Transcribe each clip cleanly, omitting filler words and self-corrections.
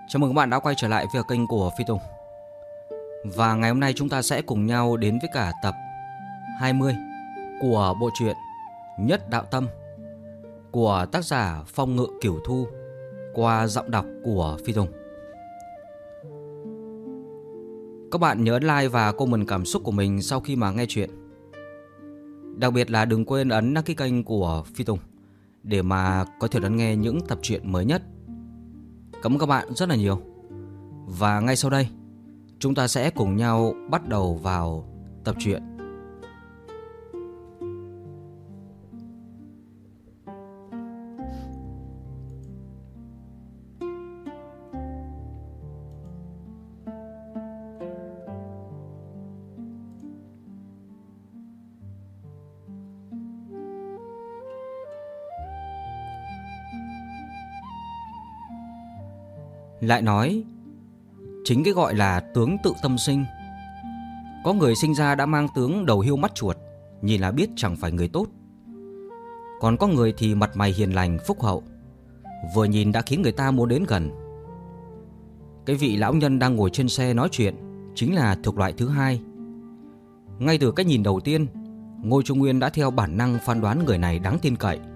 Chào mừng các bạn đã quay trở lại với kênh của Phi Tùng. Và ngày hôm nay chúng ta sẽ cùng nhau đến với cả tập 20 của bộ truyện Nhất Đạo Tâm của tác giả Phong Ngự Cửu Thu qua giọng đọc của Phi Tùng. Các bạn nhớ ấn like và comment cảm xúc của mình sau khi mà nghe chuyện. Đặc biệt là đừng quên ấn đăng ký kênh của Phi Tùng để mà có thể đón nghe những tập truyện mới nhất. Cảm ơn các bạn rất là nhiều. Và ngay sau đây, chúng ta sẽ cùng nhau bắt đầu vào tập truyện. Lại nói, chính cái gọi là tướng tự tâm sinh. Có người sinh ra đã mang tướng đầu hiêu mắt chuột, nhìn là biết chẳng phải người tốt. Còn có người thì mặt mày hiền lành, phúc hậu, vừa nhìn đã khiến người ta muốn đến gần. Cái vị lão nhân đang ngồi trên xe nói chuyện chính là thuộc loại thứ hai. Ngay từ cái nhìn đầu tiên, Ngô Trung Nguyên đã theo bản năng phán đoán người này đáng tin cậy.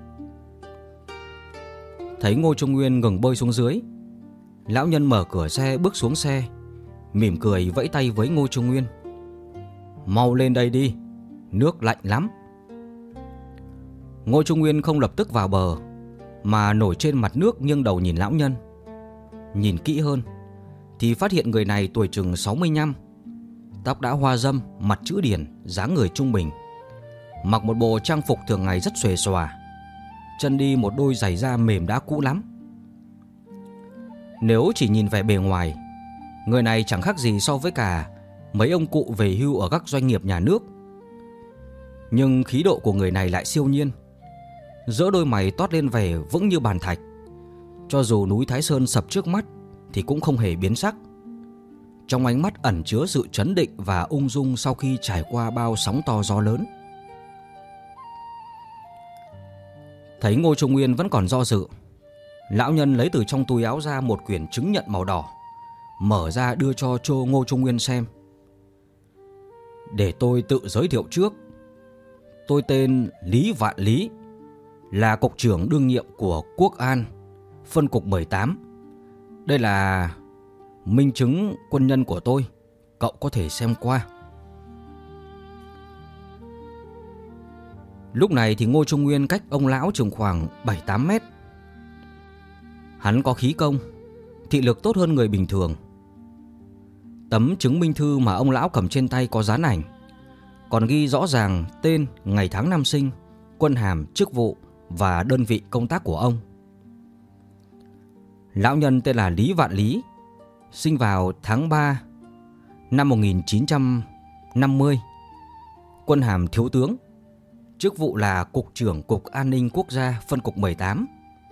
Thấy Ngô Trung Nguyên ngừng bơi xuống dưới, lão nhân mở cửa xe bước xuống xe, mỉm cười vẫy tay với Ngô Trung Nguyên. Mau lên đây đi, nước lạnh lắm. Ngô Trung Nguyên không lập tức vào bờ, mà nổi trên mặt nước nghiêng đầu nhìn lão nhân. Nhìn kỹ hơn thì phát hiện người này tuổi chừng 65, tóc đã hoa râm, mặt chữ điển, dáng người trung bình, mặc một bộ trang phục thường ngày rất xuề xòa, chân đi một đôi giày da mềm đã cũ lắm. Nếu chỉ nhìn vẻ bề ngoài, người này chẳng khác gì so với cả mấy ông cụ về hưu ở các doanh nghiệp nhà nước. Nhưng khí độ của người này lại siêu nhiên. Giữa đôi mày toát lên vẻ vững như bàn thạch. Cho dù núi Thái Sơn sập trước mắt thì cũng không hề biến sắc. Trong ánh mắt ẩn chứa sự trấn định và ung dung sau khi trải qua bao sóng to gió lớn. Thấy Ngô Trung Nguyên vẫn còn do dự, lão nhân lấy từ trong túi áo ra một quyển chứng nhận màu đỏ, mở ra đưa cho Ngô Trung Nguyên xem. Để tôi tự giới thiệu trước. Tôi tên Lý Vạn Lý, là cục trưởng đương nhiệm của Quốc An, phân cục 18. Đây là minh chứng quân nhân của tôi, cậu có thể xem qua. Lúc này thì Ngô Trung Nguyên cách ông lão chừng khoảng 7-8 mét. Hắn có khí công, thị lực tốt hơn người bình thường. Tấm chứng minh thư mà ông lão cầm trên tay có dán ảnh, còn ghi rõ ràng tên, ngày tháng năm sinh, quân hàm, chức vụ và đơn vị công tác của ông. Lão nhân tên là Lý Vạn Lý, sinh vào tháng 3 năm 1950, quân hàm thiếu tướng, chức vụ là cục trưởng Cục An ninh Quốc gia, phân cục 18.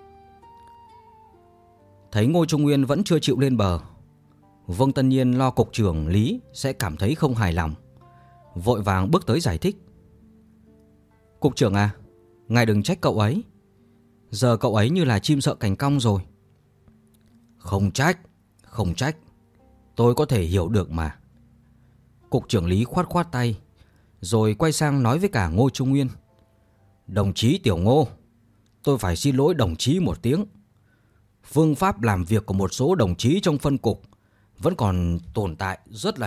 Thấy Ngô Trung Nguyên vẫn chưa chịu lên bờ, Vương Tân Nhiên lo cục trưởng Lý sẽ cảm thấy không hài lòng, vội vàng bước tới giải thích. Cục trưởng à, ngài đừng trách cậu ấy. Giờ cậu ấy như là chim sợ cành cong rồi. Không trách, tôi có thể hiểu được mà. Cục trưởng Lý khoát khoát tay, rồi quay sang nói với cả Ngô Trung Nguyên. Đồng chí Tiểu Ngô, tôi phải xin lỗi đồng chí một tiếng. Phương pháp làm việc của một số đồng chí trong phân cục vẫn còn tồn tại rất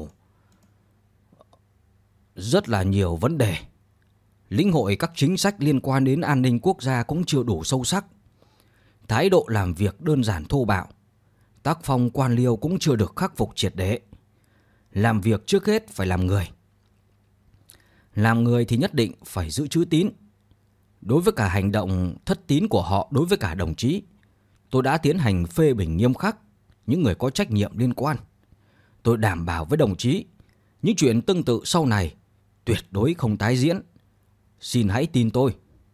là nhiều vấn đề. Lĩnh hội các chính sách liên quan đến an ninh quốc gia cũng chưa đủ sâu sắc. Thái độ làm việc đơn giản thô bạo. Tác phong quan liêu cũng chưa được khắc phục triệt để. Làm việc trước hết phải làm người. Làm người thì nhất định phải giữ chữ tín. Đối với cả hành động thất tín của họ đối với cả đồng chí, tôi đã tiến hành phê bình nghiêm khắc những người có trách nhiệm liên quan. Tôi đảm bảo với đồng chí, những chuyện tương tự sau này tuyệt đối không tái diễn. Xin hãy tin tôi.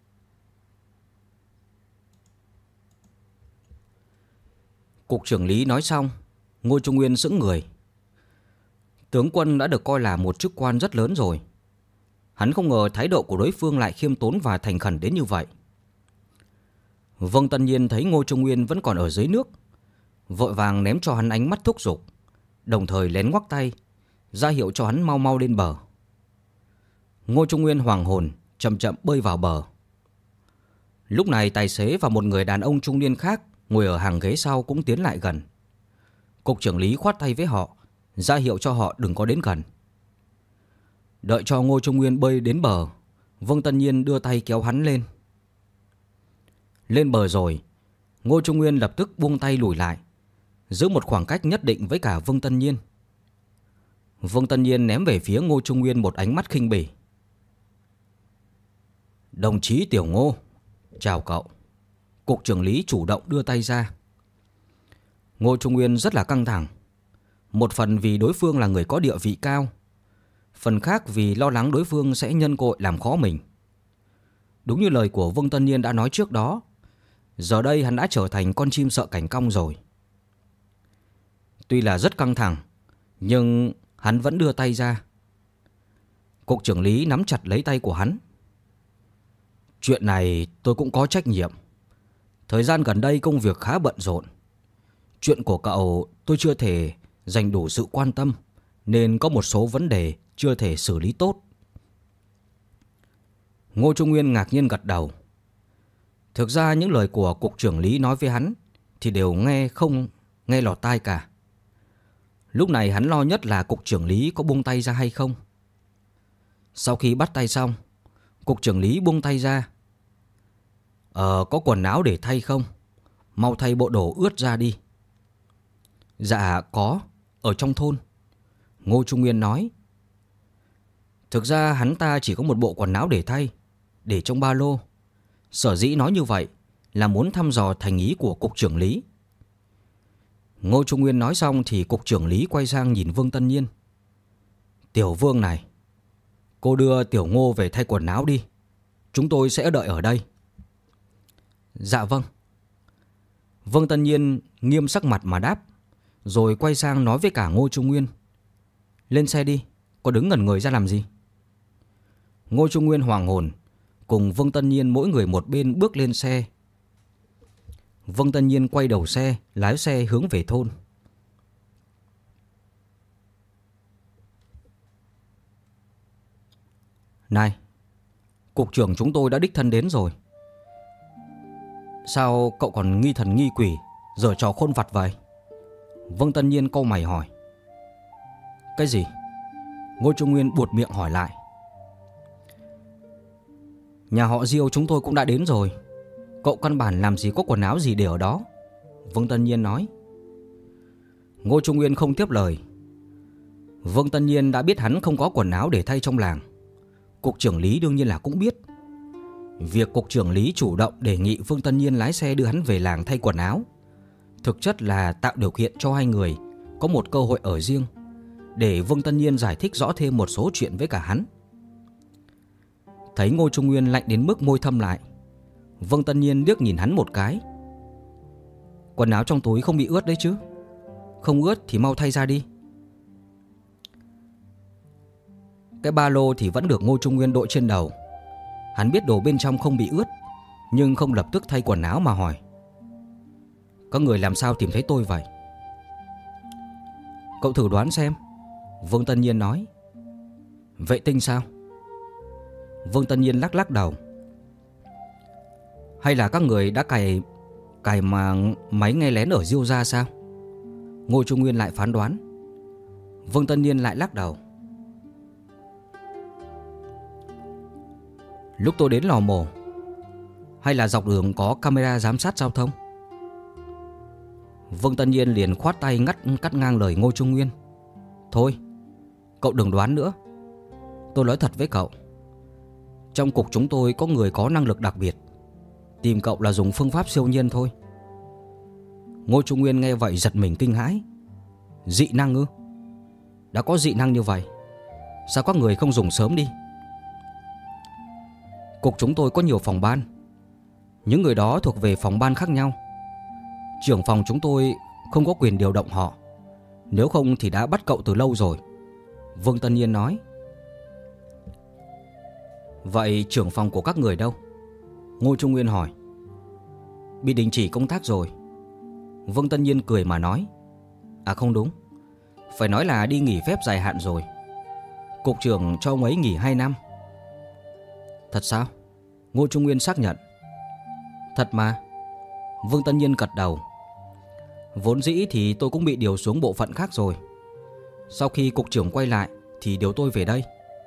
Cục trưởng Lý nói xong, Ngô Trung Nguyên sững người. Tướng quân đã được coi là một chức quan rất lớn rồi. Hắn không ngờ thái độ của đối phương lại khiêm tốn và thành khẩn đến như vậy. Vương Tân Nhiên thấy Ngô Trung Nguyên vẫn còn ở dưới nước, vội vàng ném cho hắn ánh mắt thúc giục, đồng thời lén ngoắc tay ra hiệu cho hắn mau mau lên bờ. Ngô Trung Nguyên hoàng hồn, chậm chậm bơi vào bờ. Lúc này tài xế và một người đàn ông trung niên khác ngồi ở hàng ghế sau cũng tiến lại gần. Cục trưởng Lý khoát tay với họ, ra hiệu cho họ đừng có đến gần. Đợi cho Ngô Trung Nguyên bơi đến bờ, Vương Tân Nhiên đưa tay kéo hắn lên. Lên bờ rồi, Ngô Trung Nguyên lập tức buông tay lùi lại, giữ một khoảng cách nhất định với cả Vương Tân Nhiên. Vương Tân Nhiên ném về phía Ngô Trung Nguyên một ánh mắt khinh bỉ. Đồng chí Tiểu Ngô, chào cậu. Cục trưởng Lý chủ động đưa tay ra. Ngô Trung Nguyên rất là căng thẳng. Một phần vì đối phương là người có địa vị cao, phần khác vì lo lắng đối phương sẽ nhân cơ hội làm khó mình. Đúng như lời của Vương Tân Nhiên đã nói trước đó, giờ đây hắn đã trở thành con chim sợ cảnh cong rồi. Tuy là rất căng thẳng, nhưng hắn vẫn đưa tay ra. Cục trưởng Lý nắm chặt lấy tay của hắn. Chuyện này tôi cũng có trách nhiệm. Thời gian gần đây công việc khá bận rộn. Chuyện của cậu tôi chưa thể dành đủ sự quan tâm, nên có một số vấn đề chưa thể xử lý tốt. Ngô Trung Nguyên ngạc nhiên gật đầu. Thực ra những lời của cục trưởng Lý nói với hắn thì đều không nghe lọt tai cả. Lúc này hắn lo nhất là cục trưởng Lý có buông tay ra hay không. Sau khi bắt tay xong, cục trưởng Lý buông tay ra. Có quần áo để thay không? Mau thay bộ đồ ướt ra đi. Dạ có, ở trong thôn. Ngô Trung Nguyên nói. Thực ra hắn ta chỉ có một bộ quần áo để thay, để trong ba lô. Sở dĩ nói như vậy là muốn thăm dò thành ý của cục trưởng Lý. Ngô Trung Nguyên nói xong thì cục trưởng Lý quay sang nhìn Vương Tân Nhiên. Tiểu Vương này, cô đưa Tiểu Ngô về thay quần áo đi. Chúng tôi sẽ đợi ở đây. Dạ vâng. Vương Tân Nhiên nghiêm sắc mặt mà đáp, rồi quay sang nói với cả Ngô Trung Nguyên. Lên xe đi, có đứng ngẩn người ra làm gì? Ngô Trung Nguyên hoàng hồn, cùng Vương Tân Nhiên mỗi người một bên bước lên xe. Vương Tân Nhiên quay đầu xe, lái xe hướng về thôn. Này, cục trưởng chúng tôi đã đích thân đến rồi. Sao cậu còn nghi thần nghi quỷ, giở trò khôn vặt vậy? Vương Tân Nhiên cau mày hỏi. Cái gì? Ngô Trung Nguyên buột miệng hỏi lại. Nhà họ Diêu chúng tôi cũng đã đến rồi. Cậu căn bản làm gì có quần áo gì để ở đó. Vương Tân Nhiên nói. Ngô Trung Nguyên không tiếp lời. Vương Tân Nhiên đã biết hắn không có quần áo để thay trong làng. Cục trưởng Lý đương nhiên là cũng biết. Việc cục trưởng Lý chủ động đề nghị Vương Tân Nhiên lái xe đưa hắn về làng thay quần áo, thực chất là tạo điều kiện cho hai người có một cơ hội ở riêng, để Vương Tân Nhiên giải thích rõ thêm một số chuyện với cả hắn. Thấy Ngô Trung Nguyên lạnh đến mức môi thâm lại, Vương Tân Nhiên liếc nhìn hắn một cái. Quần áo trong túi không bị ướt đấy chứ? Không ướt thì mau thay ra đi. Cái ba lô thì vẫn được Ngô Trung Nguyên đội trên đầu. Hắn biết đồ bên trong không bị ướt, nhưng không lập tức thay quần áo mà hỏi. Có người làm sao tìm thấy tôi vậy? Cậu thử đoán xem. Vương Tân Nhiên nói. Vệ tinh sao? Vương Tân Nhiên lắc lắc đầu. Hay là các người đã cài máy nghe lén ở Diêu gia sao? Ngô Trung Nguyên lại phán đoán. Vương Tân Nhiên lại lắc đầu. Lúc tôi đến lò mổ, hay là dọc đường có camera giám sát giao thông? Vương Tân Nhiên liền khoát tay cắt ngang lời Ngô Trung Nguyên. Thôi, cậu đừng đoán nữa. Tôi nói thật với cậu, trong cục chúng tôi có người có năng lực đặc biệt. Tìm cậu là dùng phương pháp siêu nhiên thôi. Ngô Trung Nguyên nghe vậy giật mình kinh hãi. Dị năng ư? Đã có dị năng như vậy, sao các người không dùng sớm đi? Cục chúng tôi có nhiều phòng ban. Những người đó thuộc về phòng ban khác nhau. Trưởng phòng chúng tôi không có quyền điều động họ. Nếu không thì đã bắt cậu từ lâu rồi. Vương Tân Nhiên nói. Vậy trưởng phòng của các người đâu? Ngô Trung Nguyên hỏi. Bị đình chỉ công tác rồi. Vương Tân Nhiên cười mà nói. À không đúng, phải nói là đi nghỉ phép dài hạn rồi. Cục trưởng cho ông ấy nghỉ 2 năm. Thật sao? Ngô Trung Nguyên xác nhận. Thật mà. Vương Tân Nhiên gật đầu. Vốn dĩ thì tôi cũng bị điều xuống bộ phận khác rồi. Sau khi cục trưởng quay lại thì điều tôi về đây.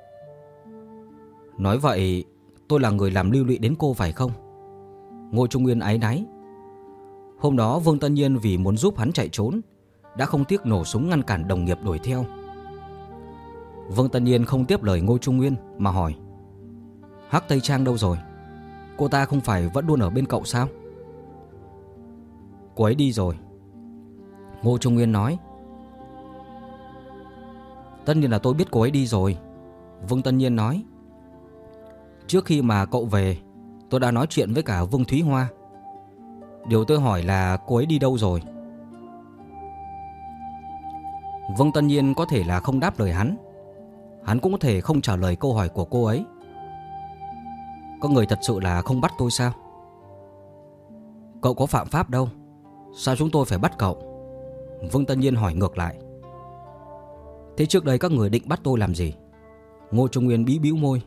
Nói vậy tôi là người làm liên lụy đến cô phải không? Ngô Trung Nguyên áy náy. Hôm đó Vương Tân Nhiên vì muốn giúp hắn chạy trốn đã không tiếc nổ súng ngăn cản đồng nghiệp đuổi theo. Vương Tân Nhiên không tiếp lời Ngô Trung Nguyên mà hỏi. Hắc Tây Trang đâu rồi? Cô ta không phải vẫn luôn ở bên cậu sao? Cô ấy đi rồi, Ngô Trung Nguyên nói. Tất nhiên là tôi biết cô ấy đi rồi, Vương Tân Nhiên nói. Trước khi mà cậu về, tôi đã nói chuyện với cả Vương Thúy Hoa. Điều tôi hỏi là cô ấy đi đâu rồi? Vương Tân Nhiên có thể là không đáp lời hắn. Hắn cũng có thể không trả lời câu hỏi của cô ấy. Có người thật sự là không bắt tôi sao? Cậu có phạm pháp đâu, sao chúng tôi phải bắt cậu? Vương Tân Nhiên hỏi ngược lại. Thế trước đây các người định bắt tôi làm gì? Ngô Trung Nguyên bĩu môi.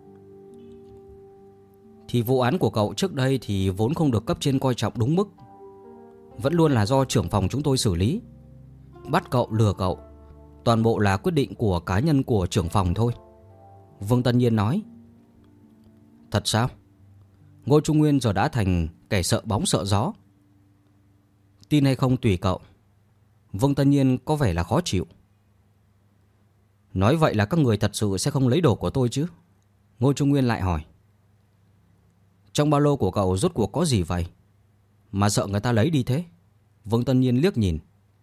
Thì vụ án của cậu trước đây thì vốn không được cấp trên coi trọng đúng mức. Vẫn luôn là do trưởng phòng chúng tôi xử lý. Bắt cậu, lừa cậu, toàn bộ là quyết định của cá nhân của trưởng phòng thôi, Vương Tân Nhiên nói. Thật sao? Ngô Trung Nguyên giờ đã thành kẻ sợ bóng sợ gió. Tin hay không tùy cậu. Vương Tân Nhiên có vẻ là khó chịu. Nói vậy là các người thật sự sẽ không lấy đồ của tôi chứ? Ngô Trung Nguyên lại hỏi. Trong ba lô của cậu rốt cuộc có gì vậy mà sợ người ta lấy đi thế? Vương Tân Nhiên liếc nhìn.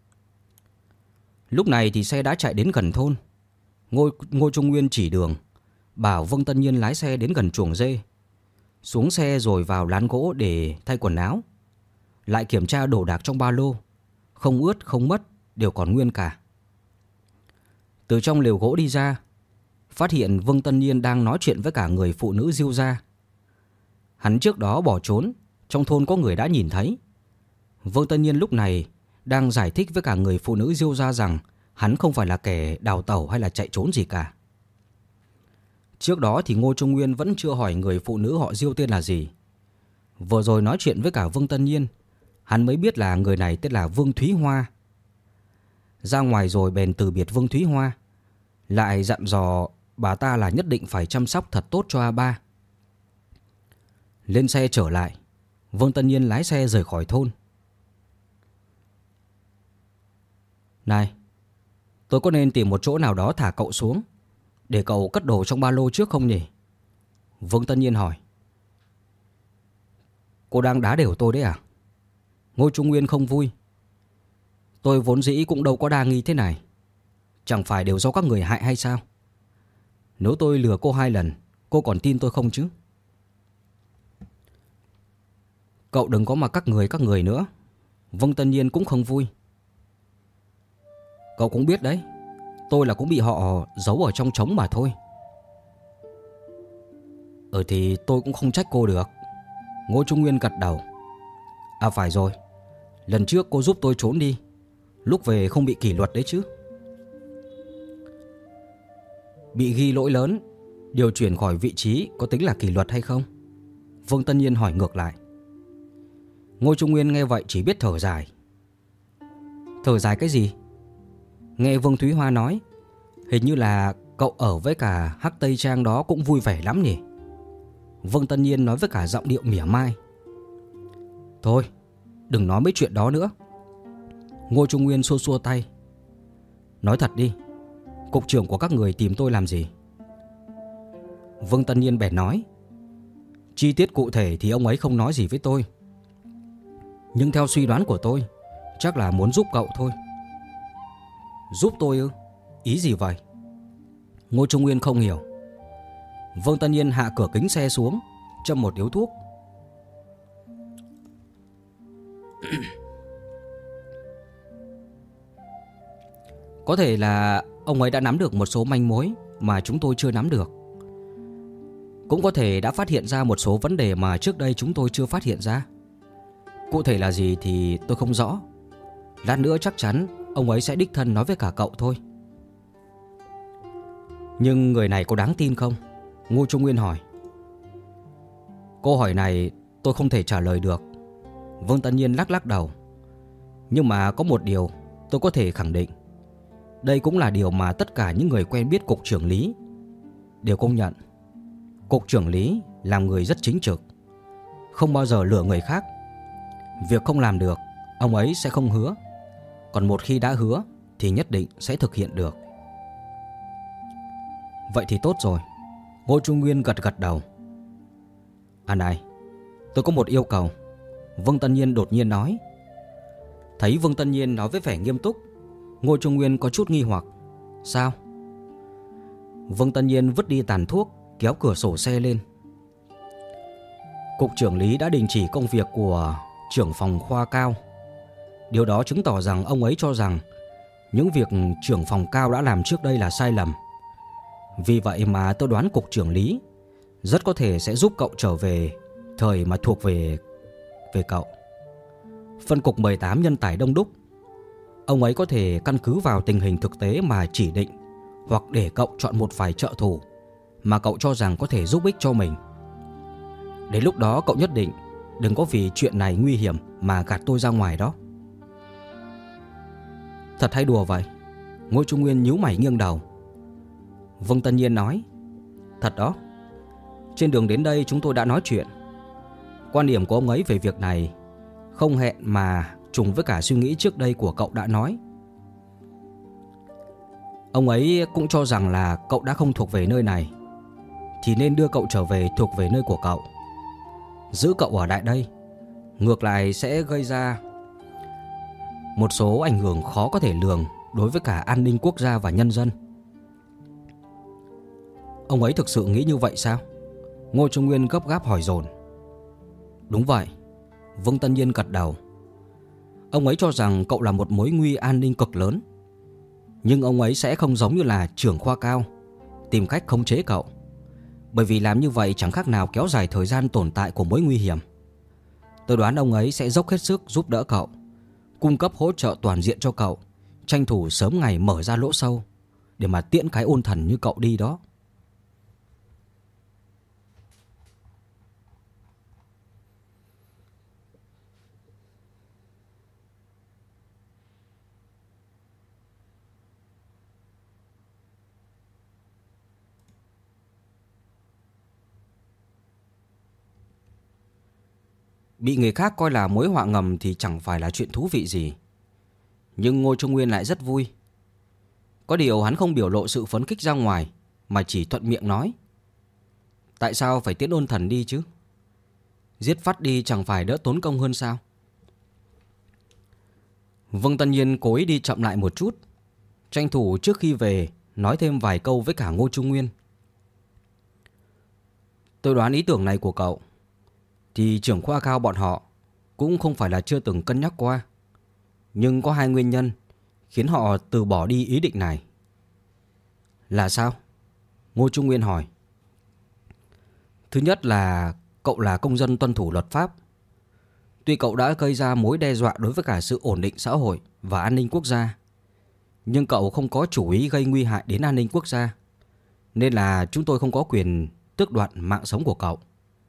Lúc này thì xe đã chạy đến gần thôn. Ngô Trung Nguyên chỉ đường, bảo Vương Tân Nhiên lái xe đến gần chuồng dê. Xuống xe rồi vào lán gỗ để thay quần áo. Lại kiểm tra đồ đạc trong ba lô. Không ướt không mất, đều còn nguyên cả. Từ trong lều gỗ đi ra, phát hiện Vương Tân Nhiên đang nói chuyện với cả người phụ nữ Diêu gia. Hắn trước đó bỏ trốn, trong thôn có người đã nhìn thấy. Vương Tân Nhiên lúc này đang giải thích với cả người phụ nữ Diêu gia rằng hắn không phải là kẻ đào tẩu hay là chạy trốn gì cả. Trước đó thì Ngô Trung Nguyên vẫn chưa hỏi người phụ nữ họ Diêu tên là gì. Vừa rồi nói chuyện với cả Vương Tân Nhiên, hắn mới biết là người này tên là Vương Thúy Hoa. Ra ngoài rồi bèn từ biệt Vương Thúy Hoa, lại dặn dò bà ta là nhất định phải chăm sóc thật tốt cho A3. Lên xe trở lại, Vương Tân Nhiên lái xe rời khỏi thôn. Này, tôi có nên tìm một chỗ nào đó thả cậu xuống để cậu cất đồ trong ba lô trước không nhỉ? Vương Tân Nhiên hỏi. Cô đang đá đều tôi đấy à? Ngô Trung Nguyên không vui. Tôi vốn dĩ cũng đâu có đa nghi thế này. Chẳng phải đều do các người hại hay sao? Nếu tôi lừa cô 2 lần, cô còn tin tôi không chứ? Cậu đừng có mà các người nữa. Vương Tân Nhiên cũng không vui. Cậu cũng biết đấy, tôi là cũng bị họ giấu ở trong trống mà thôi. Thì tôi cũng không trách cô được. Ngô Trung Nguyên gật đầu. À phải rồi, lần trước cô giúp tôi trốn đi, lúc về không bị kỷ luật đấy chứ? Bị ghi lỗi lớn, điều chuyển khỏi vị trí có tính là kỷ luật hay không? Vương Tân Nhiên hỏi ngược lại. Ngô Trung Nguyên nghe vậy chỉ biết thở dài. Thở dài cái gì? Nghe Vương Thúy Hoa nói, hình như là cậu ở với cả Hắc Tây Trang đó cũng vui vẻ lắm nhỉ? Vương Tân Nhiên nói với cả giọng điệu mỉa mai. Thôi, đừng nói mấy chuyện đó nữa. Ngô Trung Nguyên xua xua tay. Nói thật đi, cục trưởng của các người tìm tôi làm gì? Vương Tân Nhiên bèn nói. Chi tiết cụ thể thì ông ấy không nói gì với tôi, nhưng theo suy đoán của tôi, chắc là muốn giúp cậu thôi. Giúp tôi ư? Ý gì vậy? Ngô Trung Nguyên không hiểu. Vương Tân Nhiên hạ cửa kính xe xuống, châm một điếu thuốc. Có thể là ông ấy đã nắm được một số manh mối mà chúng tôi chưa nắm được. Cũng có thể đã phát hiện ra một số vấn đề mà trước đây chúng tôi chưa phát hiện ra. Cụ thể là gì thì tôi không rõ, Lát nữa chắc chắn ông ấy sẽ đích thân nói với cả cậu thôi. Nhưng người này có đáng tin không? Ngô Trung Nguyên hỏi. Câu hỏi này tôi không thể trả lời được. Vương Tân Nhiên lắc đầu. Nhưng mà có một điều tôi có thể khẳng định. Đây cũng là điều mà tất cả những người quen biết Cục trưởng Lý đều công nhận. Cục trưởng Lý là người rất chính trực, không bao giờ lừa người khác. Việc không làm được, ông ấy sẽ không hứa. Còn một khi đã hứa thì nhất định sẽ thực hiện được. Vậy thì tốt rồi. Ngô Trung Nguyên gật đầu. À này, tôi có một yêu cầu, Vương Tân Nhiên đột nhiên nói. Thấy Vương Tân Nhiên nói với vẻ nghiêm túc, Ngô Trung Nguyên có chút nghi hoặc. Sao? Vương Tân Nhiên vứt đi tàn thuốc, kéo cửa sổ xe lên. Cục trưởng Lý đã đình chỉ công việc của trưởng phòng khoa Cao. Điều đó chứng tỏ rằng ông ấy cho rằng những việc trưởng phòng Cao đã làm trước đây là sai lầm. Vì vậy mà tôi đoán Cục trưởng Lý rất có thể sẽ giúp cậu trở về thời mà thuộc về cậu. Phân cục 18 nhân tài đông đúc. Ông ấy có thể căn cứ vào tình hình thực tế mà chỉ định, hoặc để cậu chọn một vài trợ thủ mà cậu cho rằng có thể giúp ích cho mình. Đến lúc đó cậu nhất định đừng có vì chuyện này nguy hiểm mà gạt tôi ra ngoài đó. Thật hay đùa vậy? Ngô Trung Nguyên nhíu mày nghiêng đầu. Vương Tân Nhiên nói. Thật đó. Trên đường đến đây chúng tôi đã nói chuyện. Quan điểm của ông ấy về việc này không hẹn mà trùng với cả suy nghĩ trước đây của cậu đã nói. Ông ấy cũng cho rằng là cậu đã không thuộc về nơi này thì nên đưa cậu trở về thuộc về nơi của cậu. Giữ cậu ở lại đây ngược lại sẽ gây ra một số ảnh hưởng khó có thể lường đối với cả an ninh quốc gia và nhân dân. Ông ấy thực sự nghĩ như vậy sao? Ngô Trung Nguyên gấp gáp hỏi dồn. Đúng vậy, Vương Tân Nhiên gật đầu. Ông ấy cho rằng cậu là một mối nguy an ninh cực lớn. Nhưng ông ấy sẽ không giống như là trưởng khoa Cao, tìm cách khống chế cậu. Bởi vì làm như vậy chẳng khác nào kéo dài thời gian tồn tại của mối nguy hiểm. Tôi đoán ông ấy sẽ dốc hết sức giúp đỡ cậu, cung cấp hỗ trợ toàn diện cho cậu, tranh thủ sớm ngày mở ra lỗ sâu để mà tiễn cái ôn thần như cậu đi đó. Bị người khác coi là mối họa ngầm thì chẳng phải là chuyện thú vị gì. Nhưng Ngô Trung Nguyên lại rất vui. Có điều hắn không biểu lộ sự phấn khích ra ngoài, mà chỉ thuận miệng nói. Tại sao phải tiễn ôn thần đi chứ? Giết phát đi chẳng phải đỡ tốn công hơn sao? Vương Tân Nhiên cố ý đi chậm lại một chút, tranh thủ trước khi về nói thêm vài câu với cả Ngô Trung Nguyên. Tôi đoán ý tưởng này của cậu thì trưởng khoa Cao bọn họ cũng không phải là chưa từng cân nhắc qua. Nhưng có hai nguyên nhân khiến họ từ bỏ đi ý định này. Là sao? Ngô Trung Nguyên hỏi. Thứ nhất là cậu là công dân tuân thủ luật pháp. Tuy cậu đã gây ra mối đe dọa đối với cả sự ổn định xã hội và an ninh quốc gia, nhưng cậu không có chủ ý gây nguy hại đến an ninh quốc gia, nên là chúng tôi không có quyền tước đoạt mạng sống của cậu.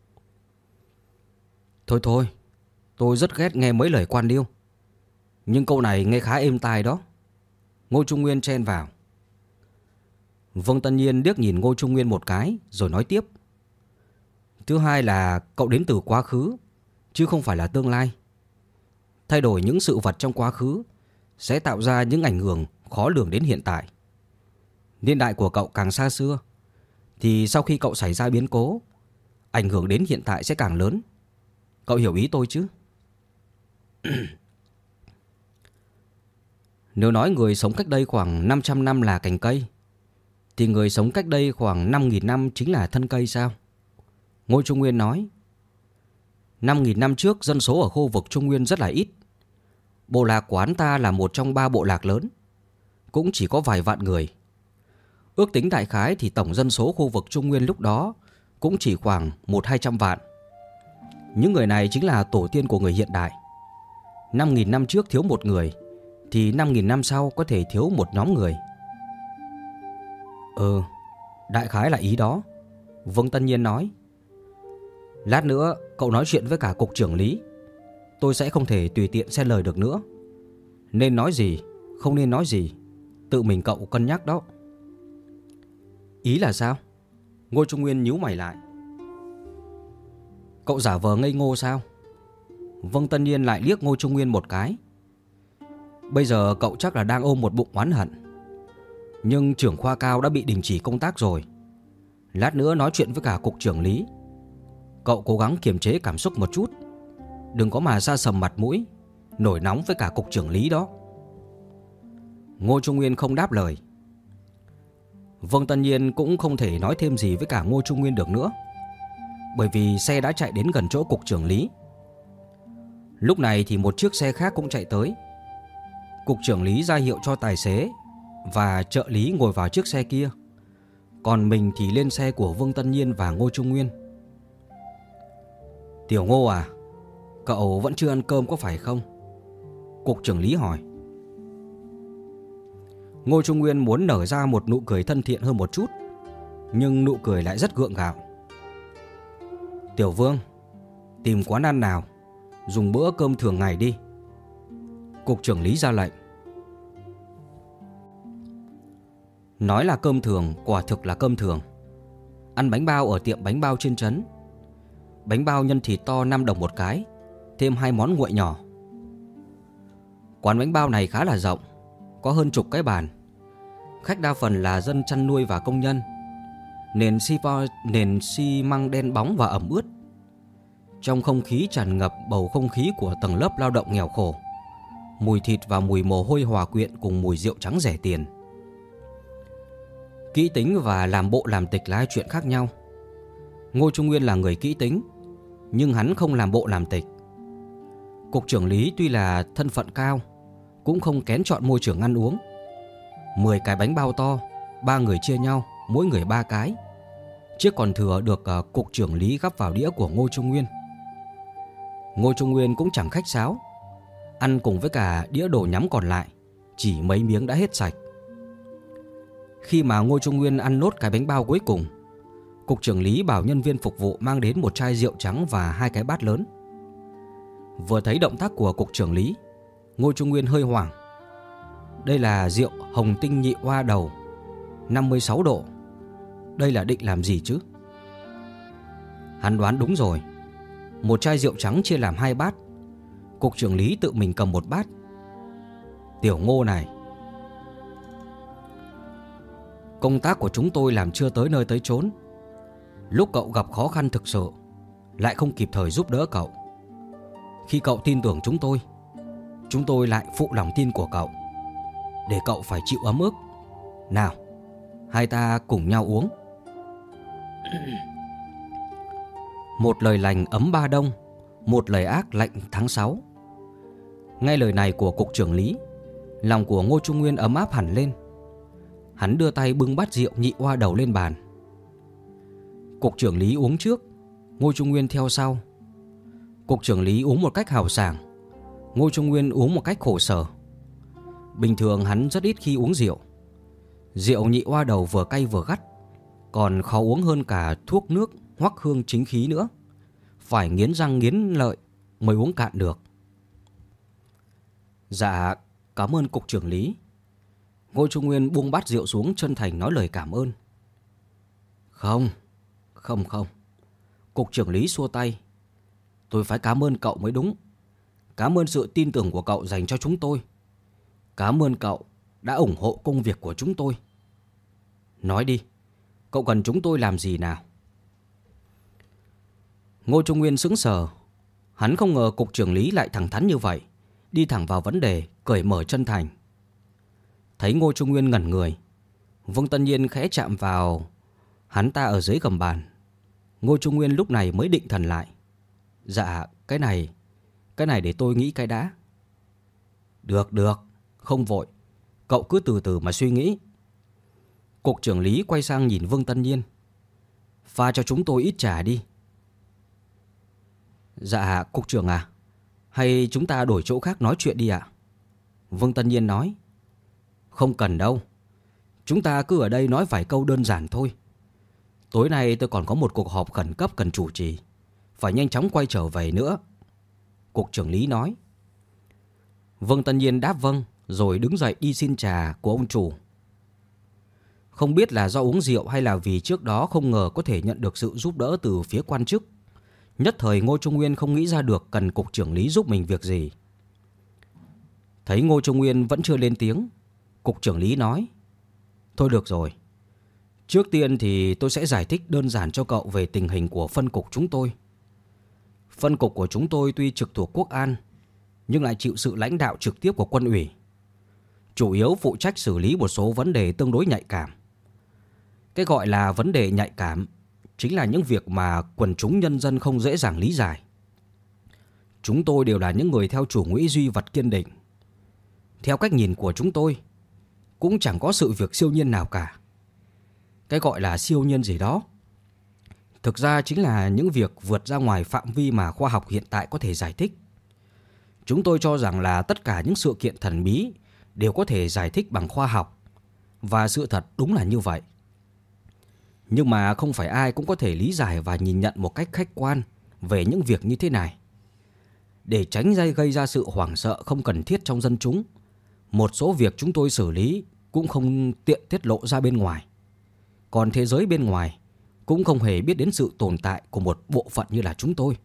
Thôi, tôi rất ghét nghe mấy lời quan liêu, nhưng câu này nghe khá êm tai đó. Ngô Trung Nguyên chen vào. Vương Tân Nhiên liếc nhìn Ngô Trung Nguyên một cái rồi nói tiếp. Thứ hai là cậu đến từ quá khứ chứ không phải là tương lai. Thay đổi những sự vật trong quá khứ sẽ tạo ra những ảnh hưởng khó lường đến hiện tại. Niên đại của cậu càng xa xưa thì sau khi cậu xảy ra biến cố, ảnh hưởng đến hiện tại sẽ càng lớn. Cậu hiểu ý tôi chứ? Nếu nói người sống cách đây khoảng 500 năm là cành cây, thì người sống cách đây khoảng 5.000 năm chính là thân cây sao? Ngô Trung Nguyên nói. 5.000 năm trước dân số ở khu vực Trung Nguyên rất là ít. Bộ lạc của hắn ta là một trong 3 bộ lạc lớn, cũng chỉ có vài vạn người. Ước tính đại khái thì tổng dân số khu vực Trung Nguyên lúc đó cũng chỉ khoảng 100-200 vạn. Những người này chính là tổ tiên của người hiện đại. 5.000 năm trước thiếu một người thì 5.000 năm sau có thể thiếu một nhóm người. Đại khái là ý đó, Vương Tân Nhiên nói. Lát nữa cậu nói chuyện với cả cục trưởng Lý. Tôi sẽ không thể tùy tiện xen lời được nữa. Nên nói gì, không nên nói gì, tự mình cậu cân nhắc đó. Ý là sao? Ngô Trung Nguyên nhíu mày lại. Cậu giả vờ ngây ngô sao? Vương Tân Nhiên lại liếc Ngô Trung Nguyên một cái. Bây giờ cậu chắc là đang ôm một bụng oán hận. Nhưng trưởng khoa cao đã bị đình chỉ công tác rồi. Lát nữa nói chuyện với cả cục trưởng Lý. Cậu cố gắng kiềm chế cảm xúc một chút, đừng có mà sa sầm mặt mũi, nổi nóng với cả cục trưởng Lý đó. Ngô Trung Nguyên không đáp lời. Vương Tân Nhiên cũng không thể nói thêm gì với cả Ngô Trung Nguyên được nữa, bởi vì xe đã chạy đến gần chỗ cục trưởng Lý. Lúc này thì một chiếc xe khác cũng chạy tới. Cục trưởng Lý ra hiệu cho tài xế và trợ lý ngồi vào chiếc xe kia, còn mình thì lên xe của Vương Tân Nhiên và Ngô Trung Nguyên. Tiểu Ngô à, cậu vẫn chưa ăn cơm có phải không? Cục trưởng Lý hỏi. Ngô Trung Nguyên muốn nở ra một nụ cười thân thiện hơn một chút, nhưng nụ cười lại rất gượng gạo. Tiểu Vương, tìm quán ăn nào, dùng bữa cơm thường ngày đi. Cục trưởng Lý ra lệnh. Nói là cơm thường, quả thực là cơm thường. Ăn bánh bao ở tiệm bánh bao trên trấn. Bánh bao nhân thịt to 5 đồng một cái, thêm 2 món nguội nhỏ. Quán bánh bao này khá là rộng, có hơn chục cái bàn. Khách đa phần là dân chăn nuôi và công nhân. Nền xi măng đen bóng và ẩm ướt. Trong không khí tràn ngập bầu không khí của tầng lớp lao động nghèo khổ. Mùi thịt và mùi mồ hôi hòa quyện cùng mùi rượu trắng rẻ tiền. Kỹ tính và làm bộ làm tịch là hai chuyện khác nhau. Ngô Trung Nguyên là người kỹ tính, nhưng hắn không làm bộ làm tịch. Cục trưởng Lý tuy là thân phận cao, cũng không kén chọn môi trường ăn uống. 10 cái bánh bao to, 3 người chia nhau, mỗi người 3 cái. Chiếc còn thừa được cục trưởng Lý gắp vào đĩa của Ngô Trung Nguyên. Ngô Trung Nguyên cũng chẳng khách sáo, ăn cùng với cả đĩa đồ nhắm còn lại, chỉ mấy miếng đã hết sạch. Khi mà Ngô Trung Nguyên ăn nốt cái bánh bao cuối cùng, cục trưởng Lý bảo nhân viên phục vụ mang đến một chai rượu trắng và 2 cái bát lớn. Vừa thấy động tác của cục trưởng Lý, Ngô Trung Nguyên hơi hoảng. Đây là rượu Hồng Tinh Nhị Oa Đầu, 56 độ. Đây là định làm gì chứ? Hắn đoán đúng rồi. Một chai rượu trắng chia làm 2 bát. Cục trưởng Lý tự mình cầm một bát. Tiểu Ngô này, công tác của chúng tôi làm chưa tới nơi tới chốn. Lúc cậu gặp khó khăn thực sự, lại không kịp thời giúp đỡ cậu. Khi cậu tin tưởng chúng tôi lại phụ lòng tin của cậu, để cậu phải chịu ấm ức. Nào, hai ta cùng nhau uống. Một lời lành ấm ba đông, một lời ác lạnh tháng 6. Nghe lời này của cục trưởng Lý, lòng của Ngô Trung Nguyên ấm áp hẳn lên. Hắn đưa tay bưng bát rượu Nhị Oa Đầu lên bàn. Cục trưởng Lý uống trước, Ngô Trung Nguyên theo sau. Cục trưởng Lý uống một cách hào sảng, Ngô Trung Nguyên uống một cách khổ sở. Bình thường hắn rất ít khi uống rượu. Rượu Nhị Oa Đầu vừa cay vừa gắt, còn khó uống hơn cả thuốc nước hoắc hương chính khí nữa. Phải nghiến răng nghiến lợi mới uống cạn được. Dạ, cảm ơn cục trưởng Lý. Ngô Trung Nguyên buông bát rượu xuống, chân thành nói lời cảm ơn. Không. Cục trưởng Lý xua tay. Tôi phải cảm ơn cậu mới đúng. Cảm ơn sự tin tưởng của cậu dành cho chúng tôi. Cảm ơn cậu đã ủng hộ công việc của chúng tôi. Nói đi, cậu cần chúng tôi làm gì nào? Ngô Trung Nguyên sững sờ. Hắn không ngờ cục trưởng Lý lại thẳng thắn như vậy, đi thẳng vào vấn đề, cởi mở chân thành. Thấy Ngô Trung Nguyên ngẩn người, Vương Tân Nhiên khẽ chạm vào hắn ta ở dưới gầm bàn. Ngô Trung Nguyên lúc này mới định thần lại. Dạ, cái này để tôi nghĩ cái đã. Được, không vội. Cậu cứ từ từ mà suy nghĩ. Cục trưởng Lý quay sang nhìn Vương Tân Nhiên. Pha cho chúng tôi ít trà đi. Dạ, cục trưởng à, hay chúng ta đổi chỗ khác nói chuyện đi ạ? Vương Tân Nhiên nói. Không cần đâu. Chúng ta cứ ở đây nói vài câu đơn giản thôi. Tối nay tôi còn có một cuộc họp khẩn cấp cần chủ trì, phải nhanh chóng quay trở về nữa. Cục trưởng Lý nói. Vương Tân Nhiên đáp vâng, rồi đứng dậy đi xin trà của ông chủ. Không biết là do uống rượu hay là vì trước đó không ngờ có thể nhận được sự giúp đỡ từ phía quan chức, nhất thời Ngô Trung Nguyên không nghĩ ra được cần cục trưởng Lý giúp mình việc gì. Thấy Ngô Trung Nguyên vẫn chưa lên tiếng, cục trưởng Lý nói. Thôi được rồi. Trước tiên thì tôi sẽ giải thích đơn giản cho cậu về tình hình của phân cục chúng tôi. Phân cục của chúng tôi tuy trực thuộc Quốc an, nhưng lại chịu sự lãnh đạo trực tiếp của quân ủy. Chủ yếu phụ trách xử lý một số vấn đề tương đối nhạy cảm. Cái gọi là vấn đề nhạy cảm chính là những việc mà quần chúng nhân dân không dễ dàng lý giải. Chúng tôi đều là những người theo chủ nghĩa duy vật kiên định. Theo cách nhìn của chúng tôi, cũng chẳng có sự việc siêu nhiên nào cả. Cái gọi là siêu nhiên gì đó, thực ra chính là những việc vượt ra ngoài phạm vi mà khoa học hiện tại có thể giải thích. Chúng tôi cho rằng là tất cả những sự kiện thần bí đều có thể giải thích bằng khoa học, và sự thật đúng là như vậy. Nhưng mà không phải ai cũng có thể lý giải và nhìn nhận một cách khách quan về những việc như thế này. Để tránh gây ra sự hoảng sợ không cần thiết trong dân chúng, một số việc chúng tôi xử lý cũng không tiện tiết lộ ra bên ngoài. Còn thế giới bên ngoài cũng không hề biết đến sự tồn tại của một bộ phận như là chúng tôi.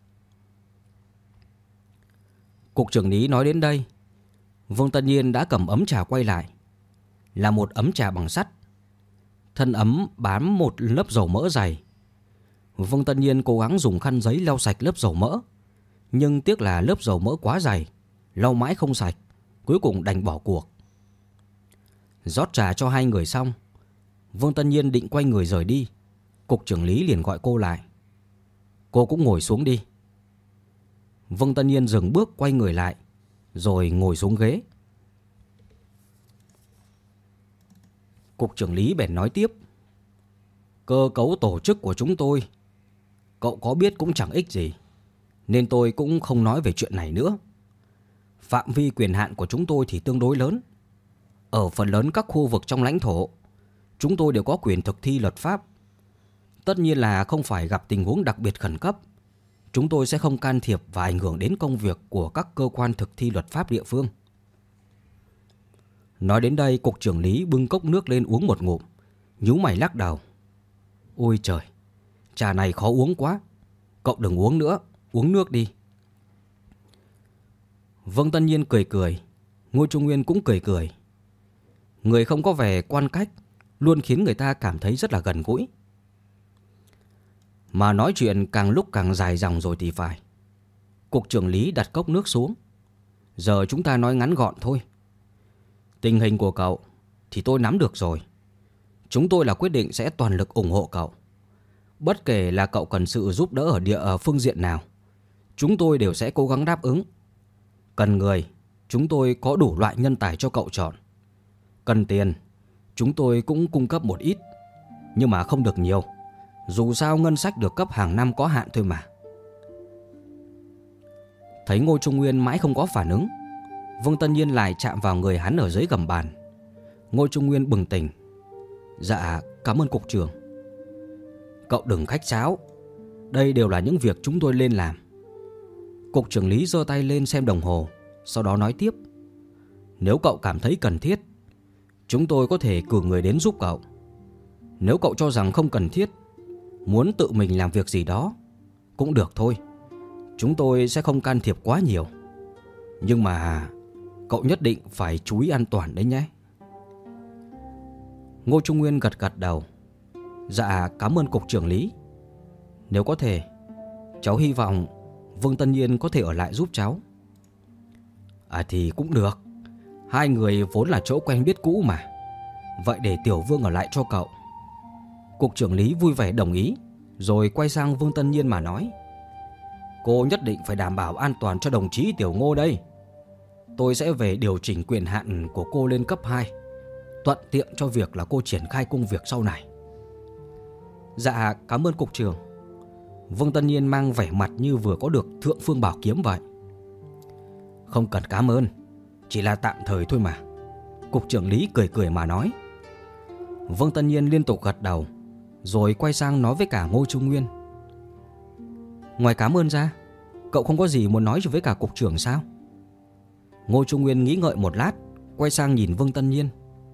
Cục trưởng Lý nói đến đây, Vương Tân Nhiên đã cầm ấm trà quay lại. Là một ấm trà bằng sắt. Thân ấm bám một lớp dầu mỡ dày. Vương Tân Nhiên cố gắng dùng khăn giấy lau sạch lớp dầu mỡ, nhưng tiếc là lớp dầu mỡ quá dày, lau mãi không sạch, cuối cùng đành bỏ cuộc. Rót trà cho hai người xong, Vương Tân Nhiên định quay người rời đi. Cục trưởng Lý liền gọi cô lại. Cô cũng ngồi xuống đi. Vương Tân Nhiên dừng bước quay người lại, rồi ngồi xuống ghế. Cục trưởng Lý bèn nói tiếp. Cơ cấu tổ chức của chúng tôi cậu có biết cũng chẳng ích gì, nên tôi cũng không nói về chuyện này nữa. Phạm vi quyền hạn của chúng tôi thì tương đối lớn. Ở phần lớn các khu vực trong lãnh thổ, chúng tôi đều có quyền thực thi luật pháp. Tất nhiên là không phải gặp tình huống đặc biệt khẩn cấp, chúng tôi sẽ không can thiệp và ảnh hưởng đến công việc của các cơ quan thực thi luật pháp địa phương. Nói đến đây, cục trưởng Lý bưng cốc nước lên uống một ngụm, nhíu mày lắc đầu. Ôi trời, trà này khó uống quá. Cậu đừng uống nữa, uống nước đi. Vương Tân Nhiên cười cười, Ngô Trung Nguyên cũng cười cười. Người không có vẻ quan cách luôn khiến người ta cảm thấy rất là gần gũi. Mà nói chuyện càng lúc càng dài dòng rồi thì phải. Cục trưởng Lý đặt cốc nước xuống. Giờ chúng ta nói ngắn gọn thôi. Tình hình của cậu thì tôi nắm được rồi. Chúng tôi là quyết định sẽ toàn lực ủng hộ cậu. Bất kể là cậu cần sự giúp đỡ ở phương diện nào, chúng tôi đều sẽ cố gắng đáp ứng. Cần người, chúng tôi có đủ loại nhân tài cho cậu chọn. Cần tiền, chúng tôi cũng cung cấp một ít, nhưng mà không được nhiều. Dù sao ngân sách được cấp hàng năm có hạn thôi mà. Thấy Ngô Trung Nguyên mãi không có phản ứng, Vương Tân Nhiên lại chạm vào người hắn ở dưới gầm bàn. Ngô Trung Nguyên bừng tỉnh. Dạ, cảm ơn cục trưởng. Cậu đừng khách sáo, đây đều là những việc chúng tôi lên làm. Cục trưởng Lý giơ tay lên xem đồng hồ, sau đó nói tiếp. Nếu cậu cảm thấy cần thiết, chúng tôi có thể cử người đến giúp cậu. Nếu cậu cho rằng không cần thiết, muốn tự mình làm việc gì đó, cũng được thôi. Chúng tôi sẽ không can thiệp quá nhiều. Nhưng mà cậu nhất định phải chú ý an toàn đấy nhé. Ngô Trung Nguyên gật gật đầu. Dạ, cảm ơn cục trưởng Lý. Nếu có thể, cháu hy vọng Vương Tân Nhiên có thể ở lại giúp cháu. Thì cũng được. Hai người vốn là chỗ quen biết cũ mà. Vậy để Tiểu Vương ở lại cho cậu. Cục trưởng Lý vui vẻ đồng ý, rồi quay sang Vương Tân Nhiên mà nói. Cô nhất định phải đảm bảo an toàn cho đồng chí Tiểu Ngô đây. Tôi sẽ về điều chỉnh quyền hạn của cô lên cấp 2, thuận tiện cho việc là cô triển khai công việc sau này. Dạ, cảm ơn cục trưởng. Vương Tân Nhiên mang vẻ mặt như vừa có được thượng phương bảo kiếm vậy. Không cần cảm ơn. Chỉ là tạm thời thôi mà. Cục trưởng Lý cười cười mà nói. Vương Tân Nhiên liên tục gật đầu, rồi quay sang nói với cả Ngô Trung Nguyên. Ngoài cảm ơn ra, cậu không có gì muốn nói với cả cục trưởng sao? Ngô Trung Nguyên nghĩ ngợi một lát, quay sang nhìn Vương Tân Nhiên.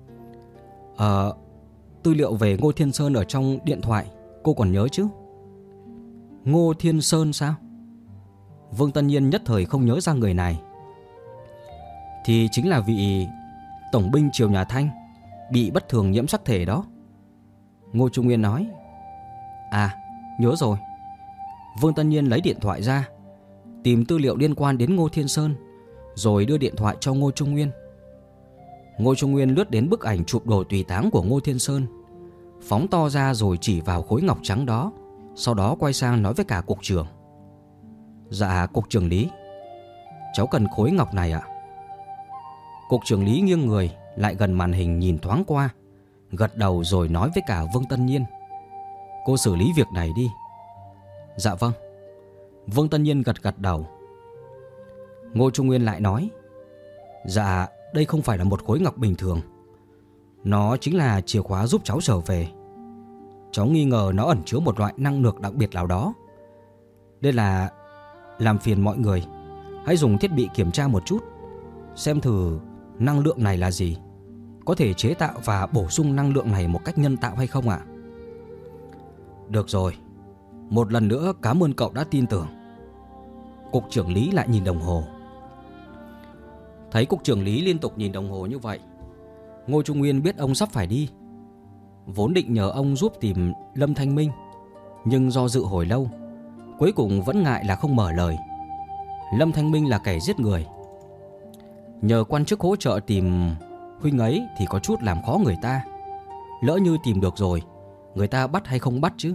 Tư liệu về Ngô Thiên Sơn ở trong điện thoại cô còn nhớ chứ? Ngô Thiên Sơn sao? Vương Tân Nhiên nhất thời không nhớ ra người này. Thì chính là vị tổng binh Triều Nhà Thanh bị bất thường nhiễm sắc thể đó. Ngô Trung Nguyên nói. À, nhớ rồi. Vương Tân Nhiên lấy điện thoại ra, tìm tư liệu liên quan đến Ngô Thiên Sơn, rồi đưa điện thoại cho Ngô Trung Nguyên. Ngô Trung Nguyên lướt đến bức ảnh chụp đồ tùy táng của Ngô Thiên Sơn, phóng to ra rồi chỉ vào khối ngọc trắng đó. Sau đó quay sang nói với cả cục trưởng. Dạ cục trưởng Lý, cháu cần khối ngọc này ạ. Cục trưởng Lý nghiêng người lại gần màn hình nhìn thoáng qua, gật đầu rồi nói với cả Vương Tân Nhiên. Cô xử lý việc này đi. Dạ vâng. Vương Tân Nhiên gật đầu. Ngô Trung Nguyên lại nói. Dạ, đây không phải là một khối ngọc bình thường. Nó chính là chìa khóa giúp cháu trở về. Cháu nghi ngờ nó ẩn chứa một loại năng lượng đặc biệt nào đó. Đây là làm phiền mọi người, hãy dùng thiết bị kiểm tra một chút, xem thử năng lượng này là gì, có thể chế tạo và bổ sung năng lượng này một cách nhân tạo hay không ạ? Được rồi, một lần nữa cảm ơn cậu đã tin tưởng. Cục trưởng Lý lại nhìn đồng hồ. Thấy cục trưởng Lý liên tục nhìn đồng hồ như vậy, Ngô Trung Nguyên biết ông sắp phải đi. Vốn định nhờ ông giúp tìm Lâm Thanh Minh, nhưng do dự hồi lâu, cuối cùng vẫn ngại là không mở lời. Lâm Thanh Minh là kẻ giết người. Nhờ quan chức hỗ trợ tìm huynh ấy thì có chút làm khó người ta. Lỡ như tìm được rồi, người ta bắt hay không bắt chứ?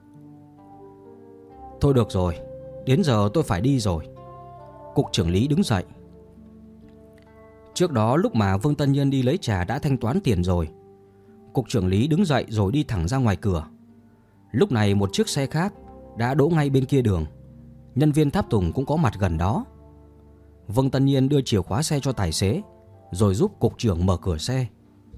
Thôi được rồi, đến giờ tôi phải đi rồi. Cục trưởng Lý đứng dậy. Trước đó lúc mà Vương Tân Nhiên đi lấy trà đã thanh toán tiền rồi. Cục trưởng Lý đứng dậy rồi đi thẳng ra ngoài cửa. Lúc này một chiếc xe khác đã đỗ ngay bên kia đường. Nhân viên tháp tùng cũng có mặt gần đó. Vương Tân Nhiên đưa chìa khóa xe cho tài xế, rồi giúp cục trưởng mở cửa xe.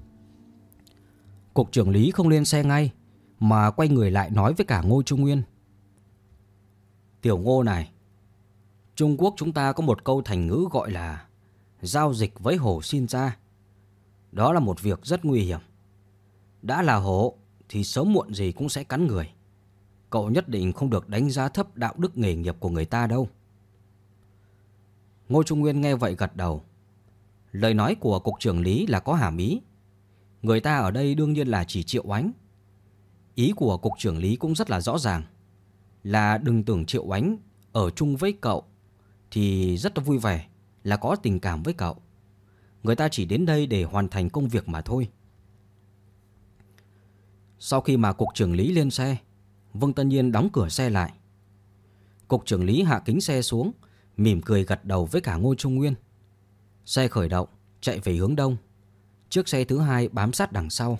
Cục trưởng Lý không lên xe ngay, mà quay người lại nói với cả Ngô Trung Nguyên. Tiểu Ngô này, Trung Quốc chúng ta có một câu thành ngữ gọi là giao dịch với hổ xin ra. Đó là một việc rất nguy hiểm. Đã là hổ thì sớm muộn gì cũng sẽ cắn người. Cậu nhất định không được đánh giá thấp đạo đức nghề nghiệp của người ta đâu. Ngô Trung Nguyên nghe vậy gật đầu. Lời nói của cục trưởng Lý là có hàm ý. Người ta ở đây đương nhiên là chỉ Triệu Oánh. Ý của cục trưởng Lý cũng rất là rõ ràng, là đừng tưởng Triệu Oánh ở chung với cậu thì rất là vui vẻ, là có tình cảm với cậu. Người ta chỉ đến đây để hoàn thành công việc mà thôi. Sau khi mà cục trưởng Lý lên xe, Vương Tân Nhiên đóng cửa xe lại. Cục trưởng Lý hạ kính xe xuống, mỉm cười gật đầu với cả Ngô Trung Nguyên. Xe khởi động, chạy về hướng đông. Chiếc xe thứ hai bám sát đằng sau.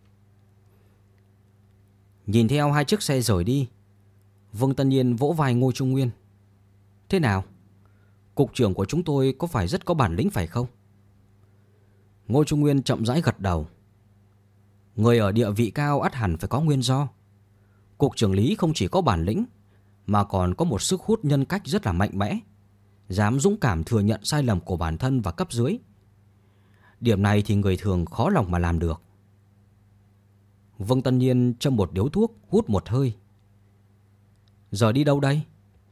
Nhìn theo hai chiếc xe rời đi, Vương Tân Nhiên vỗ vai Ngô Trung Nguyên. Thế nào? Cục trưởng của chúng tôi có phải rất có bản lĩnh phải không? Ngô Trung Nguyên chậm rãi gật đầu. Người ở địa vị cao ắt hẳn phải có nguyên do. Cục trưởng Lý không chỉ có bản lĩnh, mà còn có một sức hút nhân cách rất là mạnh mẽ, dám dũng cảm thừa nhận sai lầm của bản thân và cấp dưới. Điểm này thì người thường khó lòng mà làm được. Vương Tân Nhiên châm một điếu thuốc, hút một hơi. Giờ đi đâu đây?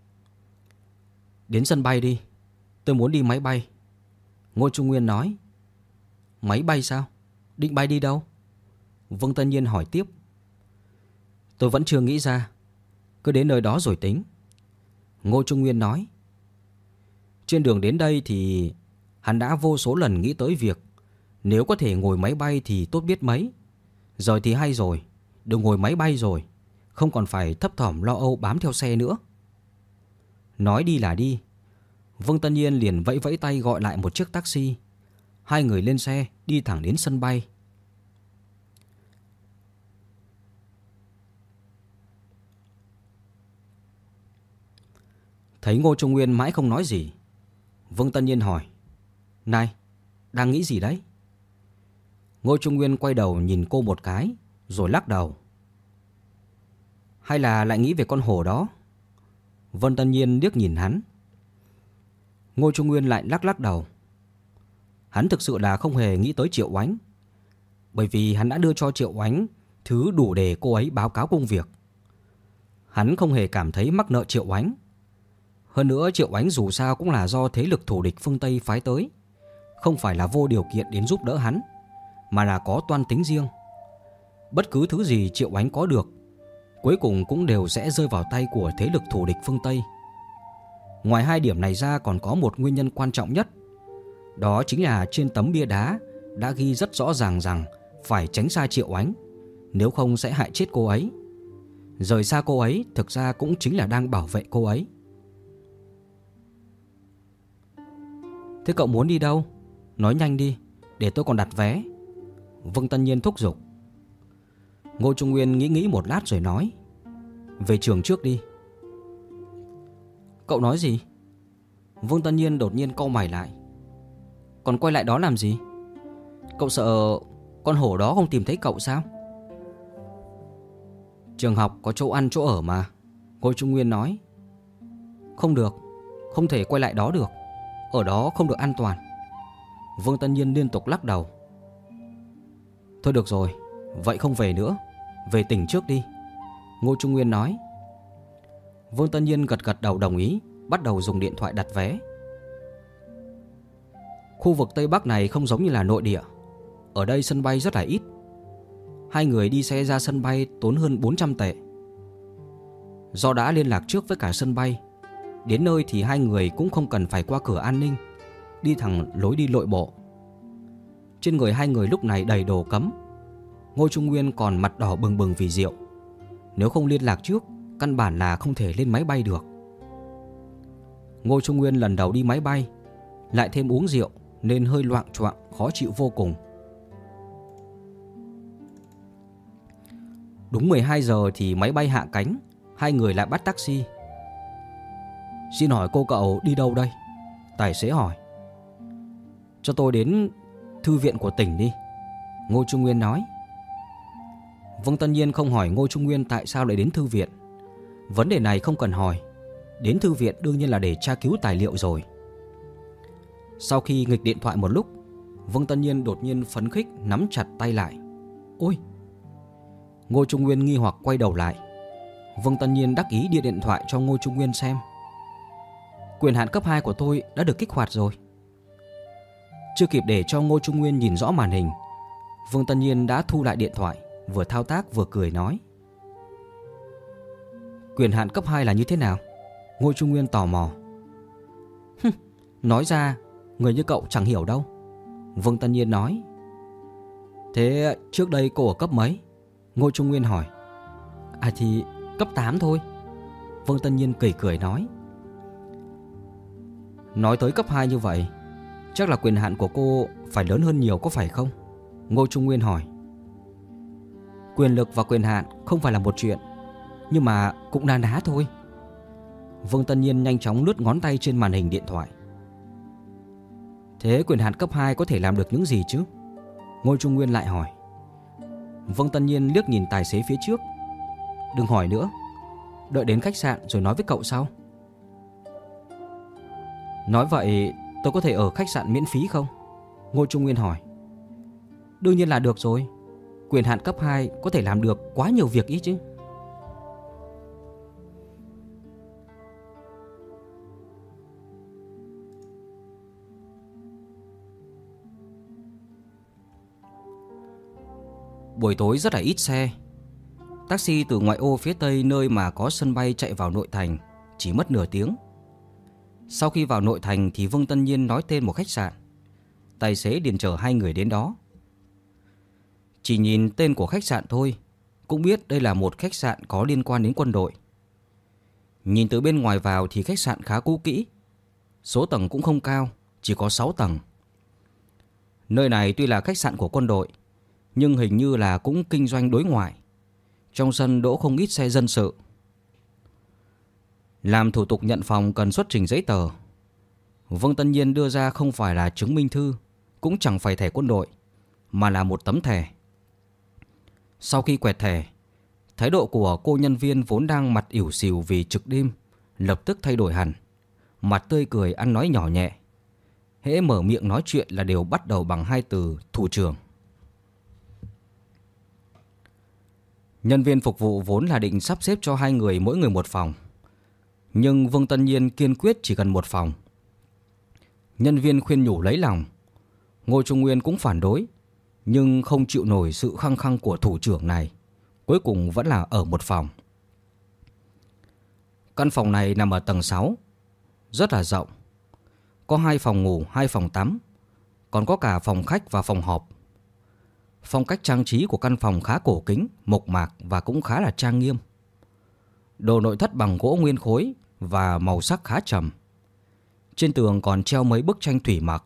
Đến sân bay đi, tôi muốn đi máy bay. Ngô Trung Nguyên nói. Máy bay sao? Định bay đi đâu? Vương Tân Nhiên hỏi tiếp. Tôi vẫn chưa nghĩ ra, cứ đến nơi đó rồi tính. Ngô Trung Nguyên nói. Trên đường đến đây thì hắn đã vô số lần nghĩ tới việc nếu có thể ngồi máy bay thì tốt biết mấy. Giờ thì hay rồi, được ngồi máy bay rồi, không còn phải thấp thỏm lo âu bám theo xe nữa. Nói đi là đi, Vương Tân Nhiên liền vẫy vẫy tay gọi lại một chiếc taxi. Hai người lên xe đi thẳng đến sân bay. Thấy Ngô Trung Nguyên mãi không nói gì, Vương Tân Nhiên hỏi. Này, đang nghĩ gì đấy? Ngô Trung Nguyên quay đầu nhìn cô một cái, rồi lắc đầu. Hay là lại nghĩ về con hổ đó? Vân Tân Nhiên liếc nhìn hắn. Ngô Trung Nguyên lại lắc đầu. Hắn thực sự là không hề nghĩ tới Triệu Oánh, bởi vì hắn đã đưa cho Triệu Oánh thứ đủ để cô ấy báo cáo công việc. Hắn không hề cảm thấy mắc nợ Triệu Oánh. Hơn nữa Triệu Oánh dù sao cũng là do thế lực thù địch phương Tây phái tới, không phải là vô điều kiện đến giúp đỡ hắn, mà là có toan tính riêng. Bất cứ thứ gì Triệu Oánh có được, cuối cùng cũng đều sẽ rơi vào tay của thế lực thù địch phương Tây. Ngoài hai điểm này ra còn có một nguyên nhân quan trọng nhất. Đó chính là trên tấm bia đá đã ghi rất rõ ràng rằng phải tránh xa Triệu Oánh, nếu không sẽ hại chết cô ấy. Rời xa cô ấy thực ra cũng chính là đang bảo vệ cô ấy. Thế cậu muốn đi đâu? Nói nhanh đi, để tôi còn đặt vé. Vương Tân Nhiên thúc giục. Ngô Trung Nguyên nghĩ một lát rồi nói. Về trường trước đi. Cậu nói gì? Vương Tân Nhiên đột nhiên cau mày lại. Còn quay lại đó làm gì? Cậu sợ con hổ đó không tìm thấy cậu sao? Trường học có chỗ ăn chỗ ở mà, Ngô Trung Nguyên nói. Không được, không thể quay lại đó được. Ở đó không được an toàn. Vương Tân Nhiên liên tục lắc đầu. Thôi được rồi, vậy không về nữa, về tỉnh trước đi, Ngô Trung Nguyên nói. Vương Tân Nhiên gật đầu đồng ý, bắt đầu dùng điện thoại đặt vé. Khu vực Tây Bắc này không giống như là nội địa. Ở đây sân bay rất là ít. Hai người đi xe ra sân bay tốn hơn 400 tệ. Do đã liên lạc trước với cả sân bay, đến nơi thì hai người cũng không cần phải qua cửa an ninh, đi thẳng lối đi nội bộ. Trên người hai người lúc này đầy đồ cấm. Ngô Trung Nguyên còn mặt đỏ bừng bừng vì rượu. Nếu không liên lạc trước, căn bản là không thể lên máy bay được. Ngô Trung Nguyên lần đầu đi máy bay, lại thêm uống rượu nên hơi loạng choạng, khó chịu vô cùng. Đúng 12 giờ thì máy bay hạ cánh, hai người lại bắt taxi. Xin hỏi cô cậu đi đâu đây? Tài xế hỏi. Cho tôi đến thư viện của tỉnh đi, Ngô Trung Nguyên nói. Vương Tân Nhiên không hỏi Ngô Trung Nguyên tại sao lại đến thư viện. Vấn đề này không cần hỏi. Đến thư viện đương nhiên là để tra cứu tài liệu rồi. Sau khi nghịch điện thoại một lúc, Vương Tân Nhiên đột nhiên phấn khích nắm chặt tay lại. Ôi! Ngô Trung Nguyên nghi hoặc quay đầu lại. Vương Tân Nhiên đắc ý đưa điện thoại cho Ngô Trung Nguyên xem. Quyền hạn cấp 2 của tôi đã được kích hoạt rồi. Chưa kịp để cho Ngô Trung Nguyên nhìn rõ màn hình, Vương Tân Nhiên đã thu lại điện thoại, vừa thao tác vừa cười nói. Quyền hạn cấp 2 là như thế nào? Ngô Trung Nguyên tò mò. Nói ra người như cậu chẳng hiểu đâu, Vương Tân Nhiên nói. Thế trước đây cô ở cấp mấy? Ngô Trung Nguyên hỏi. À thì cấp 8 thôi, Vương Tân Nhiên cười nói. Nói tới cấp 2 như vậy, chắc là quyền hạn của cô phải lớn hơn nhiều có phải không? Ngô Trung Nguyên hỏi. Quyền lực và quyền hạn không phải là một chuyện, nhưng mà cũng na ná thôi. Vương Tân Nhiên nhanh chóng lướt ngón tay trên màn hình điện thoại. Thế quyền hạn cấp 2 có thể làm được những gì chứ? Ngô Trung Nguyên lại hỏi. Vương Tân Nhiên liếc nhìn tài xế phía trước. Đừng hỏi nữa, đợi đến khách sạn rồi nói với cậu sau. Nói vậy tôi có thể ở khách sạn miễn phí không? Ngô Trung Nguyên hỏi. Đương nhiên là được rồi. Quyền hạn cấp 2 có thể làm được quá nhiều việc ý chứ. Buổi tối rất là ít xe. Taxi từ ngoại ô phía tây nơi mà có sân bay chạy vào nội thành chỉ mất nửa tiếng. Sau khi vào nội thành thì Vương Tân Nhiên nói tên một khách sạn. Tài xế điền chở hai người đến đó. Chỉ nhìn tên của khách sạn thôi cũng biết đây là một khách sạn có liên quan đến quân đội. Nhìn từ bên ngoài vào thì khách sạn khá cũ kỹ. Số tầng cũng không cao, chỉ có 6 tầng. Nơi này tuy là khách sạn của quân đội, nhưng hình như là cũng kinh doanh đối ngoại. Trong sân đỗ không ít xe dân sự. Làm thủ tục nhận phòng cần xuất trình giấy tờ. Vương Tân Nhiên đưa ra không phải là chứng minh thư, cũng chẳng phải thẻ quân đội, mà là một tấm thẻ. Sau khi quẹt thẻ, thái độ của cô nhân viên vốn đang mặt ỉu xìu vì trực đêm lập tức thay đổi hẳn, mặt tươi cười ăn nói nhỏ nhẹ. Hễ mở miệng nói chuyện là đều bắt đầu bằng hai từ thủ trưởng. Nhân viên phục vụ vốn là định sắp xếp cho hai người mỗi người một phòng, nhưng Vương Tân Nhiên kiên quyết chỉ cần một phòng. Nhân viên khuyên nhủ lấy lòng, Ngô Trung Nguyên cũng phản đối, nhưng không chịu nổi sự khăng khăng của thủ trưởng này, cuối cùng vẫn là ở một phòng. Căn phòng này nằm ở tầng 6, rất là rộng. Có 2 phòng ngủ, 2 phòng tắm, còn có cả phòng khách và phòng họp. Phong cách trang trí của căn phòng khá cổ kính, mộc mạc và cũng khá là trang nghiêm. Đồ nội thất bằng gỗ nguyên khối và màu sắc khá trầm. Trên tường còn treo mấy bức tranh thủy mặc.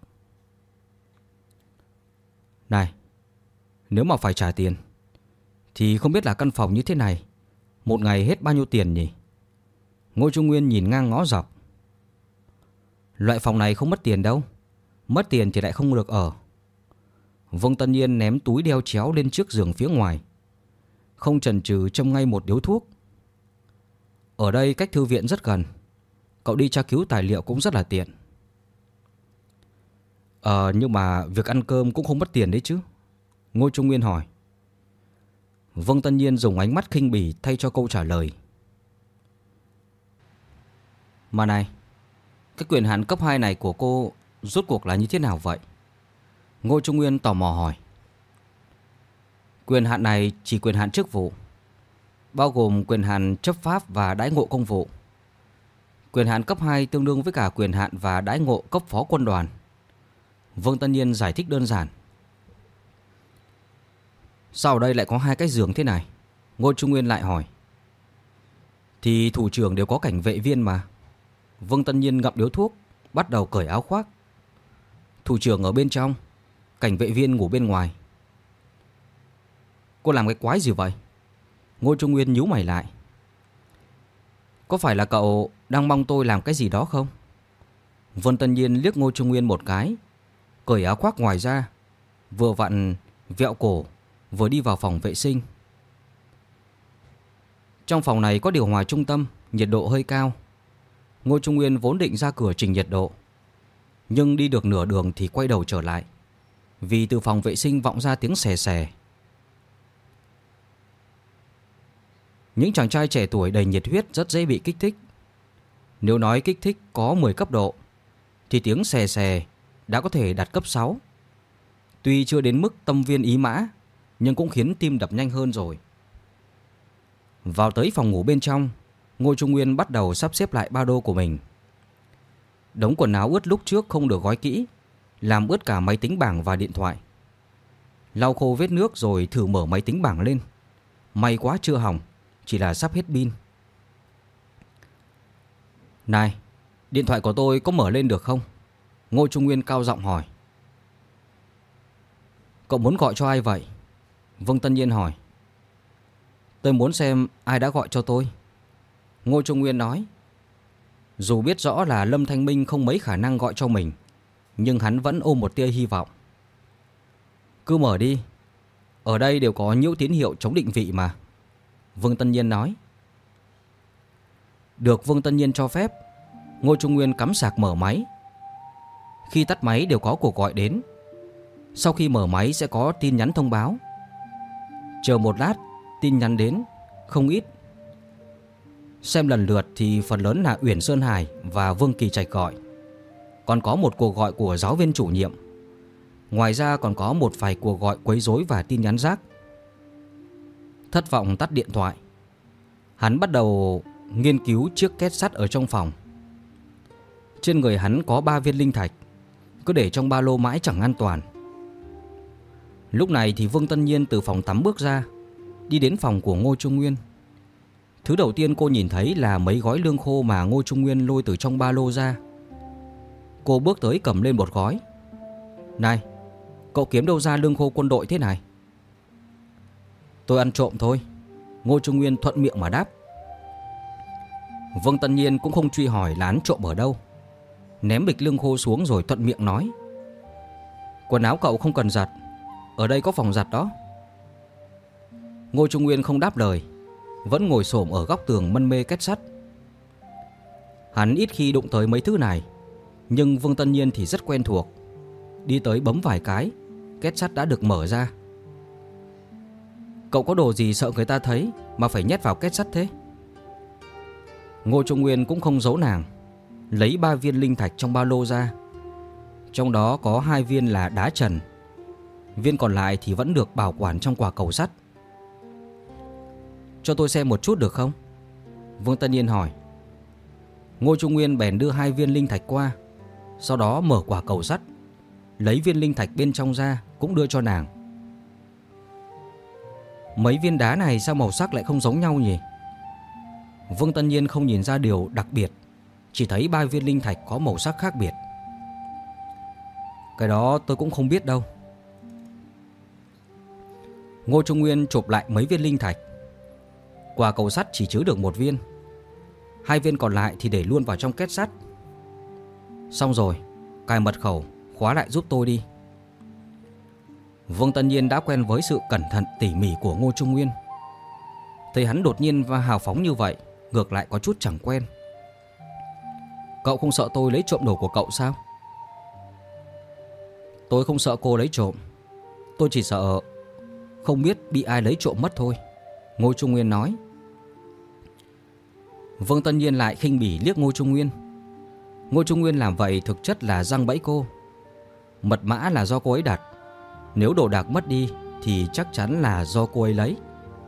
Này, nếu mà phải trả tiền thì không biết là căn phòng như thế này một ngày hết bao nhiêu tiền nhỉ? Ngô Trung Nguyên nhìn ngang ngó dọc. Loại phòng này không mất tiền đâu, mất tiền thì lại không được ở. Vương Tân Nhiên ném túi đeo chéo lên trước giường phía ngoài, không chần chừ châm ngay một điếu thuốc. Ở đây cách thư viện rất gần, cậu đi tra cứu tài liệu cũng rất là tiện. Nhưng mà việc ăn cơm cũng không mất tiền đấy chứ? Ngô Trung Nguyên hỏi. Vương Tân Nhiên dùng ánh mắt khinh bỉ thay cho câu trả lời. Mà này, cái quyền hạn cấp 2 này của cô rốt cuộc là như thế nào vậy? Ngô Trung Nguyên tò mò hỏi. Quyền hạn này chỉ quyền hạn chức vụ, bao gồm quyền hạn chấp pháp và đãi ngộ công vụ. Quyền hạn cấp 2 tương đương với cả quyền hạn và đãi ngộ cấp phó quân đoàn. Vương Tân Nhiên giải thích đơn giản. Sao ở đây lại có 2 cái giường thế này? Ngô Trung Nguyên lại hỏi. Thì thủ trưởng đều có cảnh vệ viên mà. Vương Tân Nhiên ngậm điếu thuốc, bắt đầu cởi áo khoác. Thủ trưởng ở bên trong, cảnh vệ viên ngủ bên ngoài. Cô làm cái quái gì vậy? Ngô Trung Nguyên nhíu mày lại. Có phải là cậu đang mong tôi làm cái gì đó không? Vương Tân Nhiên liếc Ngô Trung Nguyên một cái, cởi áo khoác ngoài ra, vừa vặn vẹo cổ, vừa đi vào phòng vệ sinh. Trong phòng này có điều hòa trung tâm, nhiệt độ hơi cao. Ngô Trung Nguyên vốn định ra cửa chỉnh nhiệt độ, nhưng đi được nửa đường thì quay đầu trở lại, vì từ phòng vệ sinh vọng ra tiếng xè xè. Những chàng trai trẻ tuổi đầy nhiệt huyết rất dễ bị kích thích. Nếu nói kích thích có 10 cấp độ, thì tiếng xè xè đã có thể đạt cấp 6. Tuy chưa đến mức tâm viên ý mã, nhưng cũng khiến tim đập nhanh hơn rồi. Vào tới phòng ngủ bên trong, Ngô Trung Nguyên bắt đầu sắp xếp lại ba lô của mình. Đống quần áo ướt lúc trước không được gói kỹ, làm ướt cả máy tính bảng và điện thoại. Lau khô vết nước rồi thử mở máy tính bảng lên. May quá chưa hỏng, chỉ là sắp hết pin. Này, điện thoại của tôi có mở lên được không? Ngô Trung Nguyên cao giọng hỏi. Cậu muốn gọi cho ai vậy? Vương Tân Nhiên hỏi. Tôi muốn xem ai đã gọi cho tôi. Ngô Trung Nguyên nói. Dù biết rõ là Lâm Thanh Minh không mấy khả năng gọi cho mình, nhưng hắn vẫn ôm một tia hy vọng. Cứ mở đi, ở đây đều có nhiễu tín hiệu chống định vị mà. Vương Tân Nhiên nói. Được Vương Tân Nhiên cho phép, Ngô Trung Nguyên cắm sạc mở máy. Khi tắt máy đều có cuộc gọi đến. Sau khi mở máy sẽ có tin nhắn thông báo. Chờ một lát, tin nhắn đến, không ít. Xem lần lượt thì phần lớn là Uyển Sơn Hải và Vương Kỳ Trạch gọi. Còn có một cuộc gọi của giáo viên chủ nhiệm. Ngoài ra còn có một vài cuộc gọi quấy rối và tin nhắn rác. Thất vọng tắt điện thoại, hắn bắt đầu nghiên cứu chiếc két sắt ở trong phòng. Trên người hắn có 3 viên linh thạch, cứ để trong ba lô mãi chẳng an toàn. Lúc này thì Vương Tân Nhiên từ phòng tắm bước ra, đi đến phòng của Ngô Trung Nguyên. Thứ đầu tiên cô nhìn thấy là mấy gói lương khô mà Ngô Trung Nguyên lôi từ trong ba lô ra. Cô bước tới cầm lên một gói. Này, cậu kiếm đâu ra lương khô quân đội thế này? Tôi ăn trộm thôi, Ngô Trung Nguyên thuận miệng mà đáp. Vương Tân Nhiên cũng không truy hỏi là ăn trộm ở đâu, ném bịch lương khô xuống rồi thuận miệng nói. Quần áo cậu không cần giặt, ở đây có phòng giặt đó. Ngô Trung Nguyên không đáp lời, vẫn ngồi xổm ở góc tường mân mê két sắt. Hắn ít khi đụng tới mấy thứ này, nhưng Vương Tân Nhiên thì rất quen thuộc. Đi tới bấm vài cái, két sắt đã được mở ra. Cậu có đồ gì sợ người ta thấy mà phải nhét vào két sắt thế? Ngô Trung Nguyên cũng không giấu nàng, lấy 3 viên linh thạch trong ba lô ra. Trong đó có 2 viên là đá trần, viên còn lại thì vẫn được bảo quản trong quả cầu sắt. Cho tôi xem một chút được không? Vương Tân Nhiên hỏi. Ngô Trung Nguyên bèn đưa 2 viên linh thạch qua, sau đó mở quả cầu sắt, lấy viên linh thạch bên trong ra cũng đưa cho nàng. Mấy viên đá này sao màu sắc lại không giống nhau nhỉ? Vương Tân Nhiên không nhìn ra điều đặc biệt, chỉ thấy 3 viên linh thạch có màu sắc khác biệt. Cái đó tôi cũng không biết đâu. Ngô Trung Nguyên chộp lại mấy viên linh thạch. Quả cầu sắt chỉ chứa được 1 viên, 2 viên còn lại thì để luôn vào trong két sắt. Xong rồi, cài mật khẩu, khóa lại giúp tôi đi. Vương Tân Nhiên đã quen với sự cẩn thận tỉ mỉ của Ngô Trung Nguyên. Thấy hắn đột nhiên và hào phóng như vậy, ngược lại có chút chẳng quen. Cậu không sợ tôi lấy trộm đồ của cậu sao? Tôi không sợ cô lấy trộm, tôi chỉ sợ không biết bị ai lấy trộm mất thôi, Ngô Trung Nguyên nói. Vương Tân Nhiên lại khinh bỉ liếc Ngô Trung Nguyên. Ngô Trung Nguyên làm vậy thực chất là giăng bẫy cô. Mật mã là do cô ấy đặt, nếu đồ đạc mất đi thì chắc chắn là do cô ấy lấy.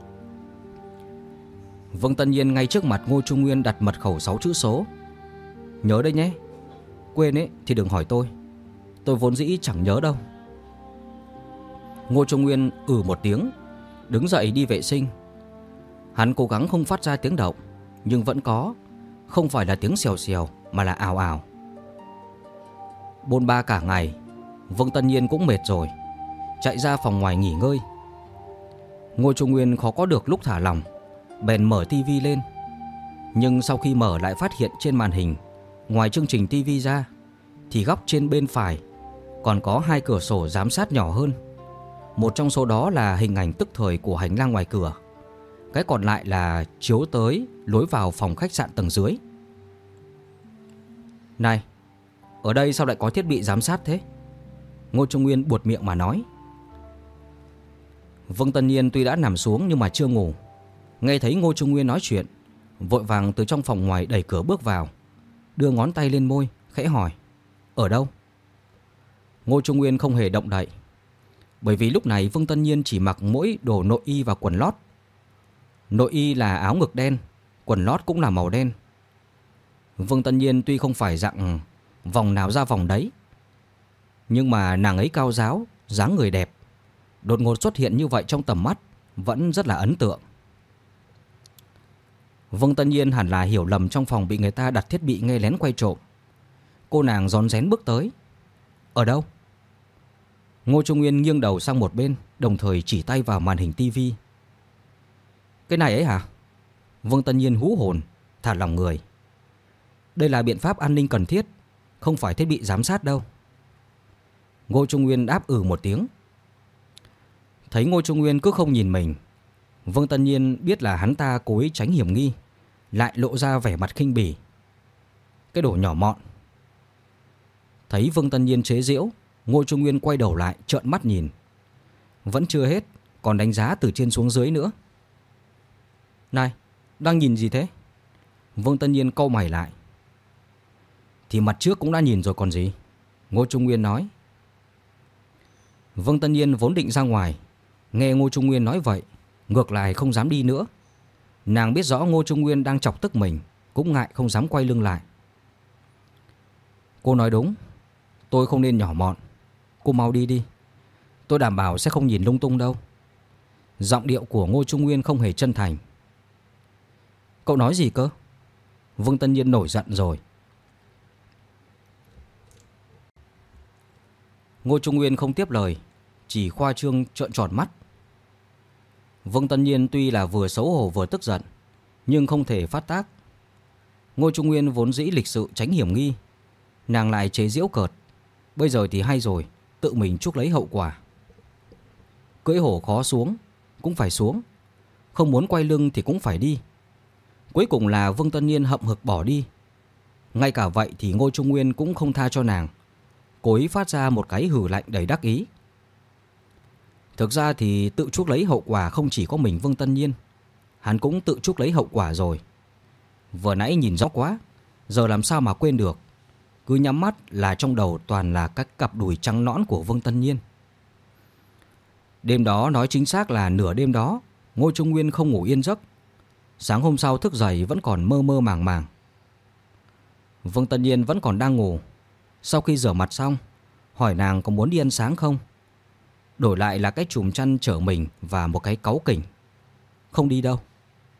Vương Tân Nhiên ngay trước mặt Ngô Trung Nguyên đặt mật khẩu 6 chữ số. Nhớ đây nhé, quên ấy thì đừng hỏi tôi vốn dĩ chẳng nhớ đâu. Ngô Trung Nguyên một tiếng, đứng dậy đi vệ sinh. Hắn cố gắng không phát ra tiếng động, nhưng vẫn có, không phải là tiếng xèo xèo mà là ào ào. Bôn ba cả ngày, Vương Tân Nhiên cũng mệt rồi, chạy ra phòng ngoài nghỉ ngơi. Ngô Trung Nguyên khó có được lúc thả lỏng, bèn mở tivi lên. Nhưng sau khi mở lại phát hiện trên màn hình, ngoài chương trình tivi ra thì góc trên bên phải còn có 2 cửa sổ giám sát nhỏ hơn. Một trong số đó là hình ảnh tức thời của hành lang ngoài cửa, cái còn lại là chiếu tới lối vào phòng khách sạn tầng dưới. Này, ở đây sao lại có thiết bị giám sát thế? Ngô Trung Nguyên buột miệng mà nói. Vương Tân Nhiên tuy đã nằm xuống nhưng mà chưa ngủ. Nghe thấy Ngô Trung Nguyên nói chuyện, vội vàng từ trong phòng ngoài đẩy cửa bước vào, đưa ngón tay lên môi, khẽ hỏi. Ở đâu? Ngô Trung Nguyên không hề động đậy, bởi vì lúc này Vương Tân Nhiên chỉ mặc mỗi đồ nội y và quần lót. Nội y là áo ngực đen, quần lót cũng là màu đen. Vương Tân Nhiên tuy không phải dạng vòng nào ra vòng đấy, nhưng mà nàng ấy cao ráo, dáng người đẹp, đột ngột xuất hiện như vậy trong tầm mắt vẫn rất là ấn tượng. Vương Tân Nhiên hẳn là hiểu lầm trong phòng bị người ta đặt thiết bị nghe lén quay trộm. Cô nàng rón rén bước tới. Ở đâu? Ngô Trung Nguyên nghiêng đầu sang một bên, đồng thời chỉ tay vào màn hình tivi. Cái này ấy hả? Vương Tân Nhiên hú hồn, thả lỏng người. Đây là biện pháp an ninh cần thiết, không phải thiết bị giám sát đâu. Ngô Trung Nguyên đáp một tiếng. Thấy Ngô Trung Nguyên cứ không nhìn mình, Vương Tân Nhiên biết là hắn ta cố ý tránh hiểm nghi, lại lộ ra vẻ mặt khinh bỉ. Cái đồ nhỏ mọn. Thấy Vương Tân Nhiên chế giễu, Ngô Trung Nguyên quay đầu lại trợn mắt nhìn. Vẫn chưa hết, còn đánh giá từ trên xuống dưới nữa. Này, đang nhìn gì thế? Vương Tân Nhiên cau mày lại. Thì mặt trước cũng đã nhìn rồi còn gì, Ngô Trung Nguyên nói. Vương Tân Nhiên vốn định ra ngoài, nghe Ngô Trung Nguyên nói vậy, ngược lại không dám đi nữa. Nàng biết rõ Ngô Trung Nguyên đang chọc tức mình, cũng ngại không dám quay lưng lại. Cô nói đúng, tôi không nên nhỏ mọn. Cô mau đi đi, tôi đảm bảo sẽ không nhìn lung tung đâu. Giọng điệu của Ngô Trung Nguyên không hề chân thành. Cậu nói gì cơ? Vương Tân Nhiên nổi giận rồi. Ngô Trung Nguyên không tiếp lời, chỉ khoa trương trợn tròn mắt. Vương Tân Nhiên tuy là vừa xấu hổ vừa tức giận, nhưng không thể phát tác. Ngô Trung Nguyên vốn dĩ lịch sự tránh hiểm nghi, nàng lại chế giễu cợt. Bây giờ thì hay rồi, tự mình chuốc lấy hậu quả. Cưỡi hổ khó xuống cũng phải xuống, không muốn quay lưng thì cũng phải đi. Cuối cùng là Vương Tân Niên hậm hực bỏ đi. Ngay cả vậy thì Ngô Trung Nguyên cũng không tha cho nàng. Cô ấy phát ra một cái hừ lạnh đầy đắc ý. Thực ra thì tự chuốc lấy hậu quả không chỉ có mình Vương Tân Niên, hắn cũng tự chuốc lấy hậu quả rồi. Vừa nãy nhìn rõ quá, giờ làm sao mà quên được. Cứ nhắm mắt là trong đầu toàn là các cặp đùi trắng nõn của Vương Tân Niên. Đêm đó, nói chính xác là nửa đêm đó, Ngô Trung Nguyên không ngủ yên giấc. Sáng hôm sau thức dậy vẫn còn mơ mơ màng màng. Vương Tân Niên vẫn còn đang ngủ. Sau khi rửa mặt xong, hỏi nàng có muốn đi ăn sáng không. Đổi lại là cái chùm chăn chở mình và một cái cáu kỉnh. Không đi đâu.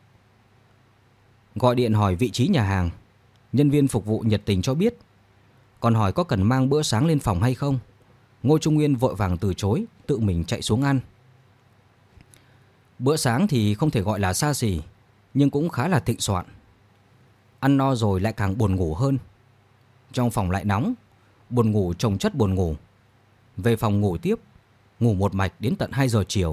Gọi điện hỏi vị trí nhà hàng, nhân viên phục vụ nhiệt tình cho biết. Còn hỏi có cần mang bữa sáng lên phòng hay không. Ngô Trung Nguyên vội vàng từ chối, tự mình chạy xuống ăn. Bữa sáng thì không thể gọi là xa xỉ, nhưng cũng khá là thịnh soạn. Ăn no rồi lại càng buồn ngủ hơn. Trong phòng lại nóng, buồn ngủ chồng chất buồn ngủ. Về phòng ngủ tiếp, ngủ một mạch đến tận 2 giờ chiều.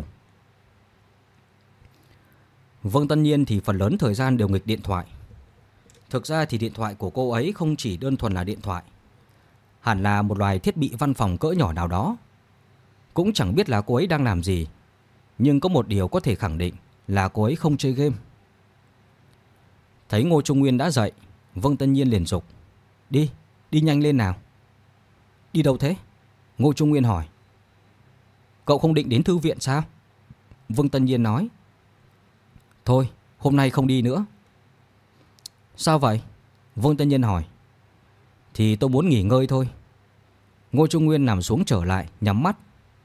Vương Tân Niên thì phần lớn thời gian đều nghịch điện thoại. Thực ra thì điện thoại của cô ấy không chỉ đơn thuần là điện thoại, hẳn là một loài thiết bị văn phòng cỡ nhỏ nào đó. Cũng chẳng biết là cô ấy đang làm gì, nhưng có một điều có thể khẳng định là cô ấy không chơi game. Thấy Ngô Trung Nguyên đã dậy, Vương Tân Niên liền dục. Đi nhanh lên nào. Đi đâu thế? Ngô Trung Nguyên hỏi. Cậu không định đến thư viện sao? Vương Tân Niên nói. Thôi, hôm nay không đi nữa. Sao vậy? Vương Tân Niên hỏi. Thì tôi muốn nghỉ ngơi thôi. Ngô Trung Nguyên nằm xuống trở lại, nhắm mắt.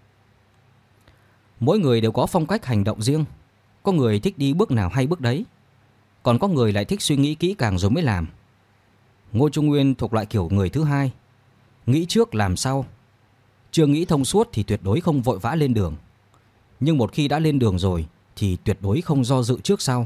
Mỗi người đều có phong cách hành động riêng. Có người thích đi bước nào hay bước đấy, còn có người lại thích suy nghĩ kỹ càng rồi mới làm. Ngô Trung Nguyên thuộc loại kiểu người thứ hai, nghĩ trước làm sau. Chưa nghĩ thông suốt thì tuyệt đối không vội vã lên đường, nhưng một khi đã lên đường rồi thì tuyệt đối không do dự trước sau.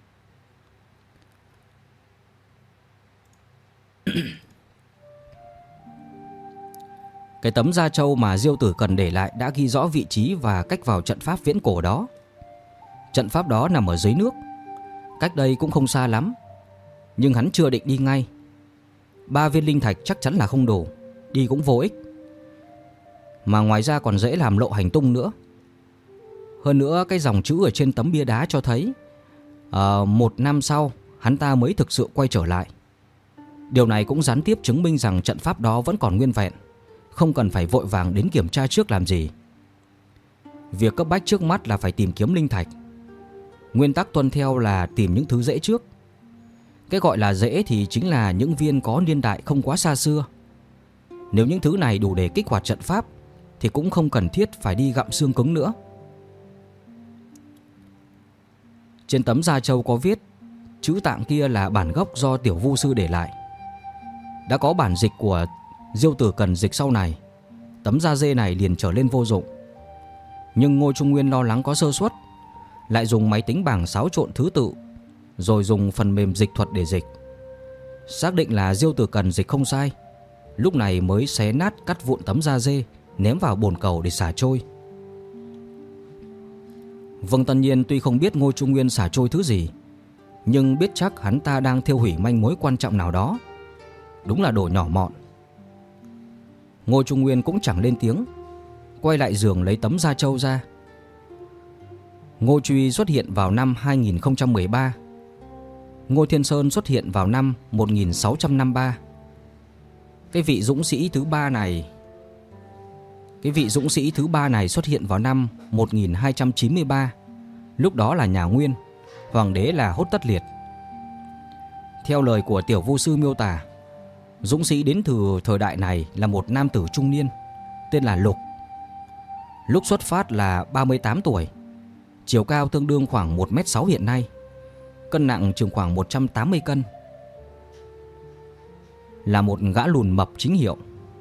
Cái tấm da trâu mà Diêu Tử Cần để lại đã ghi rõ vị trí và cách vào trận pháp viễn cổ đó. Trận pháp đó nằm ở dưới nước, cách đây cũng không xa lắm, nhưng hắn chưa định đi ngay. 3 viên linh thạch chắc chắn là không đủ, đi cũng vô ích, mà ngoài ra còn dễ làm lộ hành tung nữa. Hơn nữa cái dòng chữ ở trên tấm bia đá cho thấy 1 năm sau hắn ta mới thực sự quay trở lại. Điều này cũng gián tiếp chứng minh rằng trận pháp đó vẫn còn nguyên vẹn, không cần phải vội vàng đến kiểm tra trước làm gì. Việc cấp bách trước mắt là phải tìm kiếm linh thạch. Nguyên tắc tuân theo là tìm những thứ dễ trước. Cái gọi là dễ thì chính là những viên có niên đại không quá xa xưa. Nếu những thứ này đủ để kích hoạt trận pháp thì cũng không cần thiết phải đi gặm xương cứng nữa. Trên tấm da trâu có viết chữ tạng kia là bản gốc do Tiểu Vu Sư để lại. Đã có bản dịch của Diêu Tử Cần dịch sau này, tấm da dê này liền trở lên vô dụng. Nhưng Ngô Trung Nguyên lo lắng có sơ suất, lại dùng máy tính bảng xáo trộn thứ tự, rồi dùng phần mềm dịch thuật để dịch. Xác định là Diêu Tử Cần dịch không sai, lúc này mới xé nát cắt vụn tấm da dê, ném vào bồn cầu để xả trôi. Vương Tân Niên tuy không biết Ngô Trung Nguyên xả trôi thứ gì, nhưng biết chắc hắn ta đang thiêu hủy manh mối quan trọng nào đó. Đúng là đồ nhỏ mọn. Ngô Trung Nguyên cũng chẳng lên tiếng, quay lại giường lấy tấm da trâu ra. Ngô Truy xuất hiện vào năm 2013. Ngô Thiên Sơn xuất hiện vào năm 1653. Cái vị dũng sĩ thứ ba này xuất hiện vào năm 1293. Lúc đó là nhà Nguyên, hoàng đế là Hốt Tất Liệt. Theo lời của Tiểu Vu Sư miêu tả, dũng sĩ đến từ thời đại này là một nam tử trung niên tên là Lục. Lúc xuất phát là 38 tuổi, chiều cao tương đương khoảng 1m6 hiện nay, cân nặng chừng khoảng 180 cân. Là một gã lùn mập chính hiệu.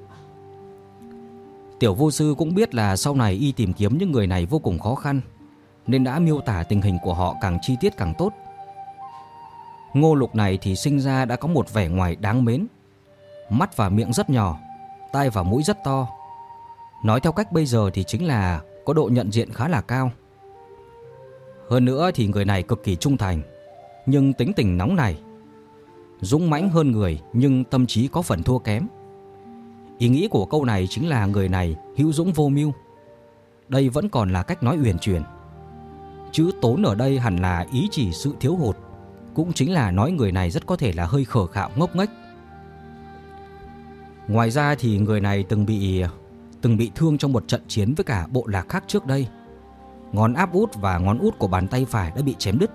Tiểu Vu Sư cũng biết là sau này y tìm kiếm những người này vô cùng khó khăn, nên đã miêu tả tình hình của họ càng chi tiết càng tốt. Ngô Lục này thì sinh ra đã có một vẻ ngoài đáng mến. Mắt và miệng rất nhỏ, tai và mũi rất to. Nói theo cách bây giờ thì chính là có độ nhận diện khá là cao. Hơn nữa thì người này cực kỳ trung thành, nhưng tính tình nóng này. Dũng mãnh hơn người nhưng tâm trí có phần thua kém. Ý nghĩ của câu này chính là người này hữu dũng vô mưu. Đây vẫn còn là cách nói uyển chuyển. Chữ tốn ở đây hẳn là ý chỉ sự thiếu hụt, cũng chính là nói người này rất có thể là hơi khờ khạo ngốc nghếch. Ngoài ra thì người này từng bị thương trong một trận chiến với cả bộ lạc khác trước đây. Ngón áp út và ngón út của bàn tay phải đã bị chém đứt.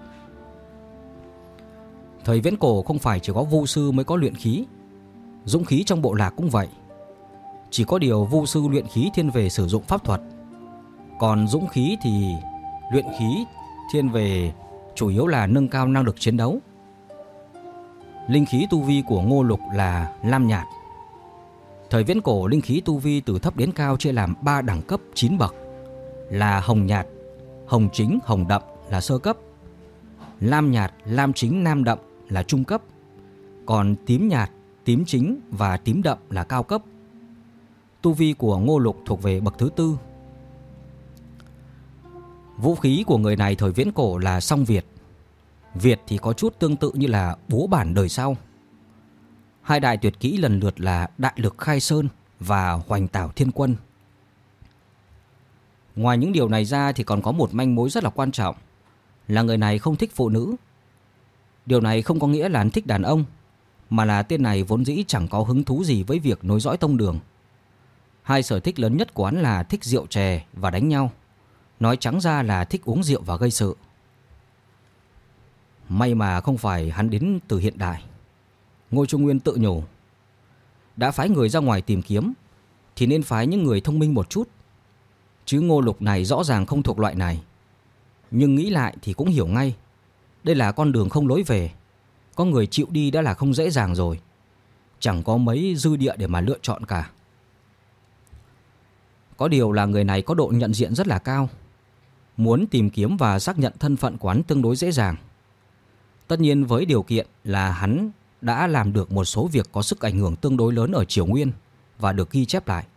Thời viễn cổ không phải chỉ có vu sư mới có luyện khí, dũng khí trong bộ lạc cũng vậy. Chỉ có điều vu sư luyện khí thiên về sử dụng pháp thuật, còn dũng khí thì luyện khí thiên về chủ yếu là nâng cao năng lực chiến đấu. Linh khí tu vi của Ngô Lục là lam nhạt. Thời viễn cổ linh khí tu vi từ thấp đến cao chia làm 3 đẳng cấp 9 bậc, là hồng nhạt, hồng chính, hồng đậm là sơ cấp, lam nhạt, lam chính, nam đậm là trung cấp, còn tím nhạt, tím chính và tím đậm là cao cấp. Tu vi của Ngô Lục thuộc về bậc thứ 4. Vũ khí của người này thời viễn cổ là song Việt. Việt thì có chút tương tự như là búa bản đời sau. 2 đại tuyệt kỹ lần lượt là Đại Lực Khai Sơn và Hoành Tảo Thiên Quân. Ngoài những điều này ra thì còn có một manh mối rất là quan trọng, là người này không thích phụ nữ. Điều này không có nghĩa là anh thích đàn ông, mà là tên này vốn dĩ chẳng có hứng thú gì với việc nối dõi tông đường. 2 sở thích lớn nhất của hắn là thích rượu chè và đánh nhau. Nói trắng ra là thích uống rượu và gây sự. May mà không phải hắn đến từ hiện đại, Ngô Trung Nguyên tự nhủ. Đã phái người ra ngoài tìm kiếm thì nên phái những người thông minh một chút. Chứ Ngô Lục này rõ ràng không thuộc loại này. Nhưng nghĩ lại thì cũng hiểu ngay, đây là con đường không lối về. Có người chịu đi đã là không dễ dàng rồi. Chẳng có mấy dư địa để mà lựa chọn cả. Có điều là người này có độ nhận diện rất là cao. Muốn tìm kiếm và xác nhận thân phận của hắn tương đối dễ dàng. Tất nhiên với điều kiện là hắn đã làm được một số việc có sức ảnh hưởng tương đối lớn ở Triều Nguyên và được ghi chép lại.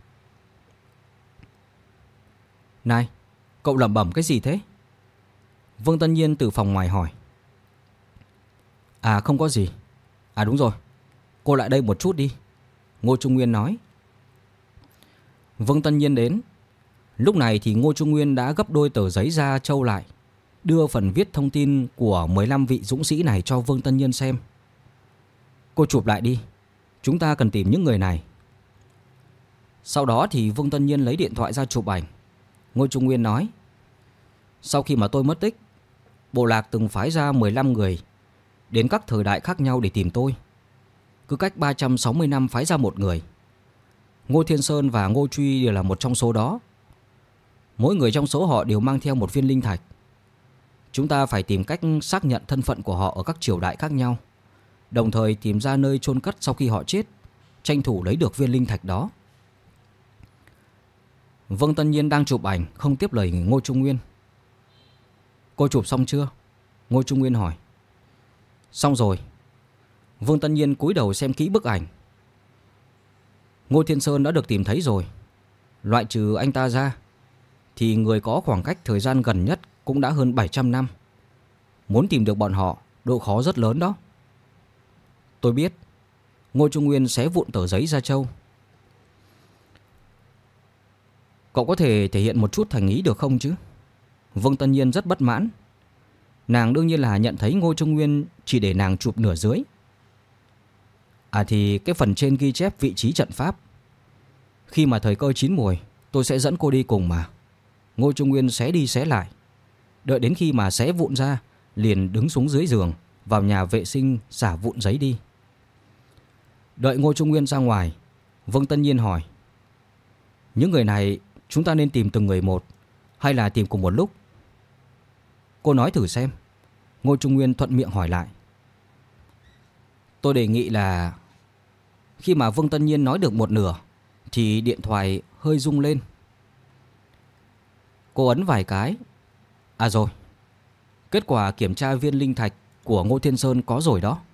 Này, cậu lẩm bẩm cái gì thế? Vương Tân Nhiên từ phòng ngoài hỏi. À không có gì. À đúng rồi, cô lại đây một chút đi, Ngô Trung Nguyên nói. Vương Tân Nhiên đến. Lúc này thì Ngô Trung Nguyên đã gấp đôi tờ giấy ra trâu lại, đưa phần viết thông tin của 15 vị dũng sĩ này cho Vương Tân Nhiên xem. Cô chụp lại đi, chúng ta cần tìm những người này. Sau đó thì Vương Tân Nhiên lấy điện thoại ra chụp ảnh. Ngô Trung Nguyên nói. Sau khi mà tôi mất tích, bộ lạc từng phái ra 15 người đến các thời đại khác nhau để tìm tôi. Cứ cách 360 năm phái ra một người. Ngô Thiên Sơn và Ngô Truy đều là một trong số đó. Mỗi người trong số họ đều mang theo một viên linh thạch. Chúng ta phải tìm cách xác nhận thân phận của họ ở các triều đại khác nhau, đồng thời tìm ra nơi chôn cất sau khi họ chết, tranh thủ lấy được viên linh thạch đó. Vương Tân Nhiên đang chụp ảnh, không tiếp lời Ngô Trung Nguyên. Cô chụp xong chưa? Ngô Trung Nguyên hỏi. Xong rồi. Vương Tân Nhiên cúi đầu xem kỹ bức ảnh. Ngô Thiên Sơn đã được tìm thấy rồi. Loại trừ anh ta ra thì người có khoảng cách thời gian gần nhất cũng đã hơn 700 năm. Muốn tìm được bọn họ, độ khó rất lớn đó. Tôi biết. Ngô Trung Nguyên xé vụn tờ giấy ra trâu. Cậu có thể thể hiện một chút thành ý được không chứ? Vương Tân Nhiên rất bất mãn. Nàng đương nhiên là nhận thấy Ngô Trung Nguyên chỉ để nàng chụp nửa dưới. À thì cái phần trên ghi chép vị trí trận pháp. Khi mà thời cơ chín muồi, tôi sẽ dẫn cô đi cùng mà. Ngô Trung Nguyên xé đi xé lại. Đợi đến khi mà xé vụn ra, liền đứng xuống dưới giường, vào nhà vệ sinh xả vụn giấy đi. Đợi Ngô Trung Nguyên ra ngoài, Vương Tân Nhiên hỏi. Những người này chúng ta nên tìm từng người một, hay là tìm cùng một lúc? Cô nói thử xem. Ngô Trung Nguyên thuận miệng hỏi lại. Tôi đề nghị là... Khi mà Vương Tân Nhiên nói được một nửa thì điện thoại hơi rung lên. Cô ấn vài cái. À rồi, kết quả kiểm tra viên linh thạch của Ngô Thiên Sơn có rồi đó.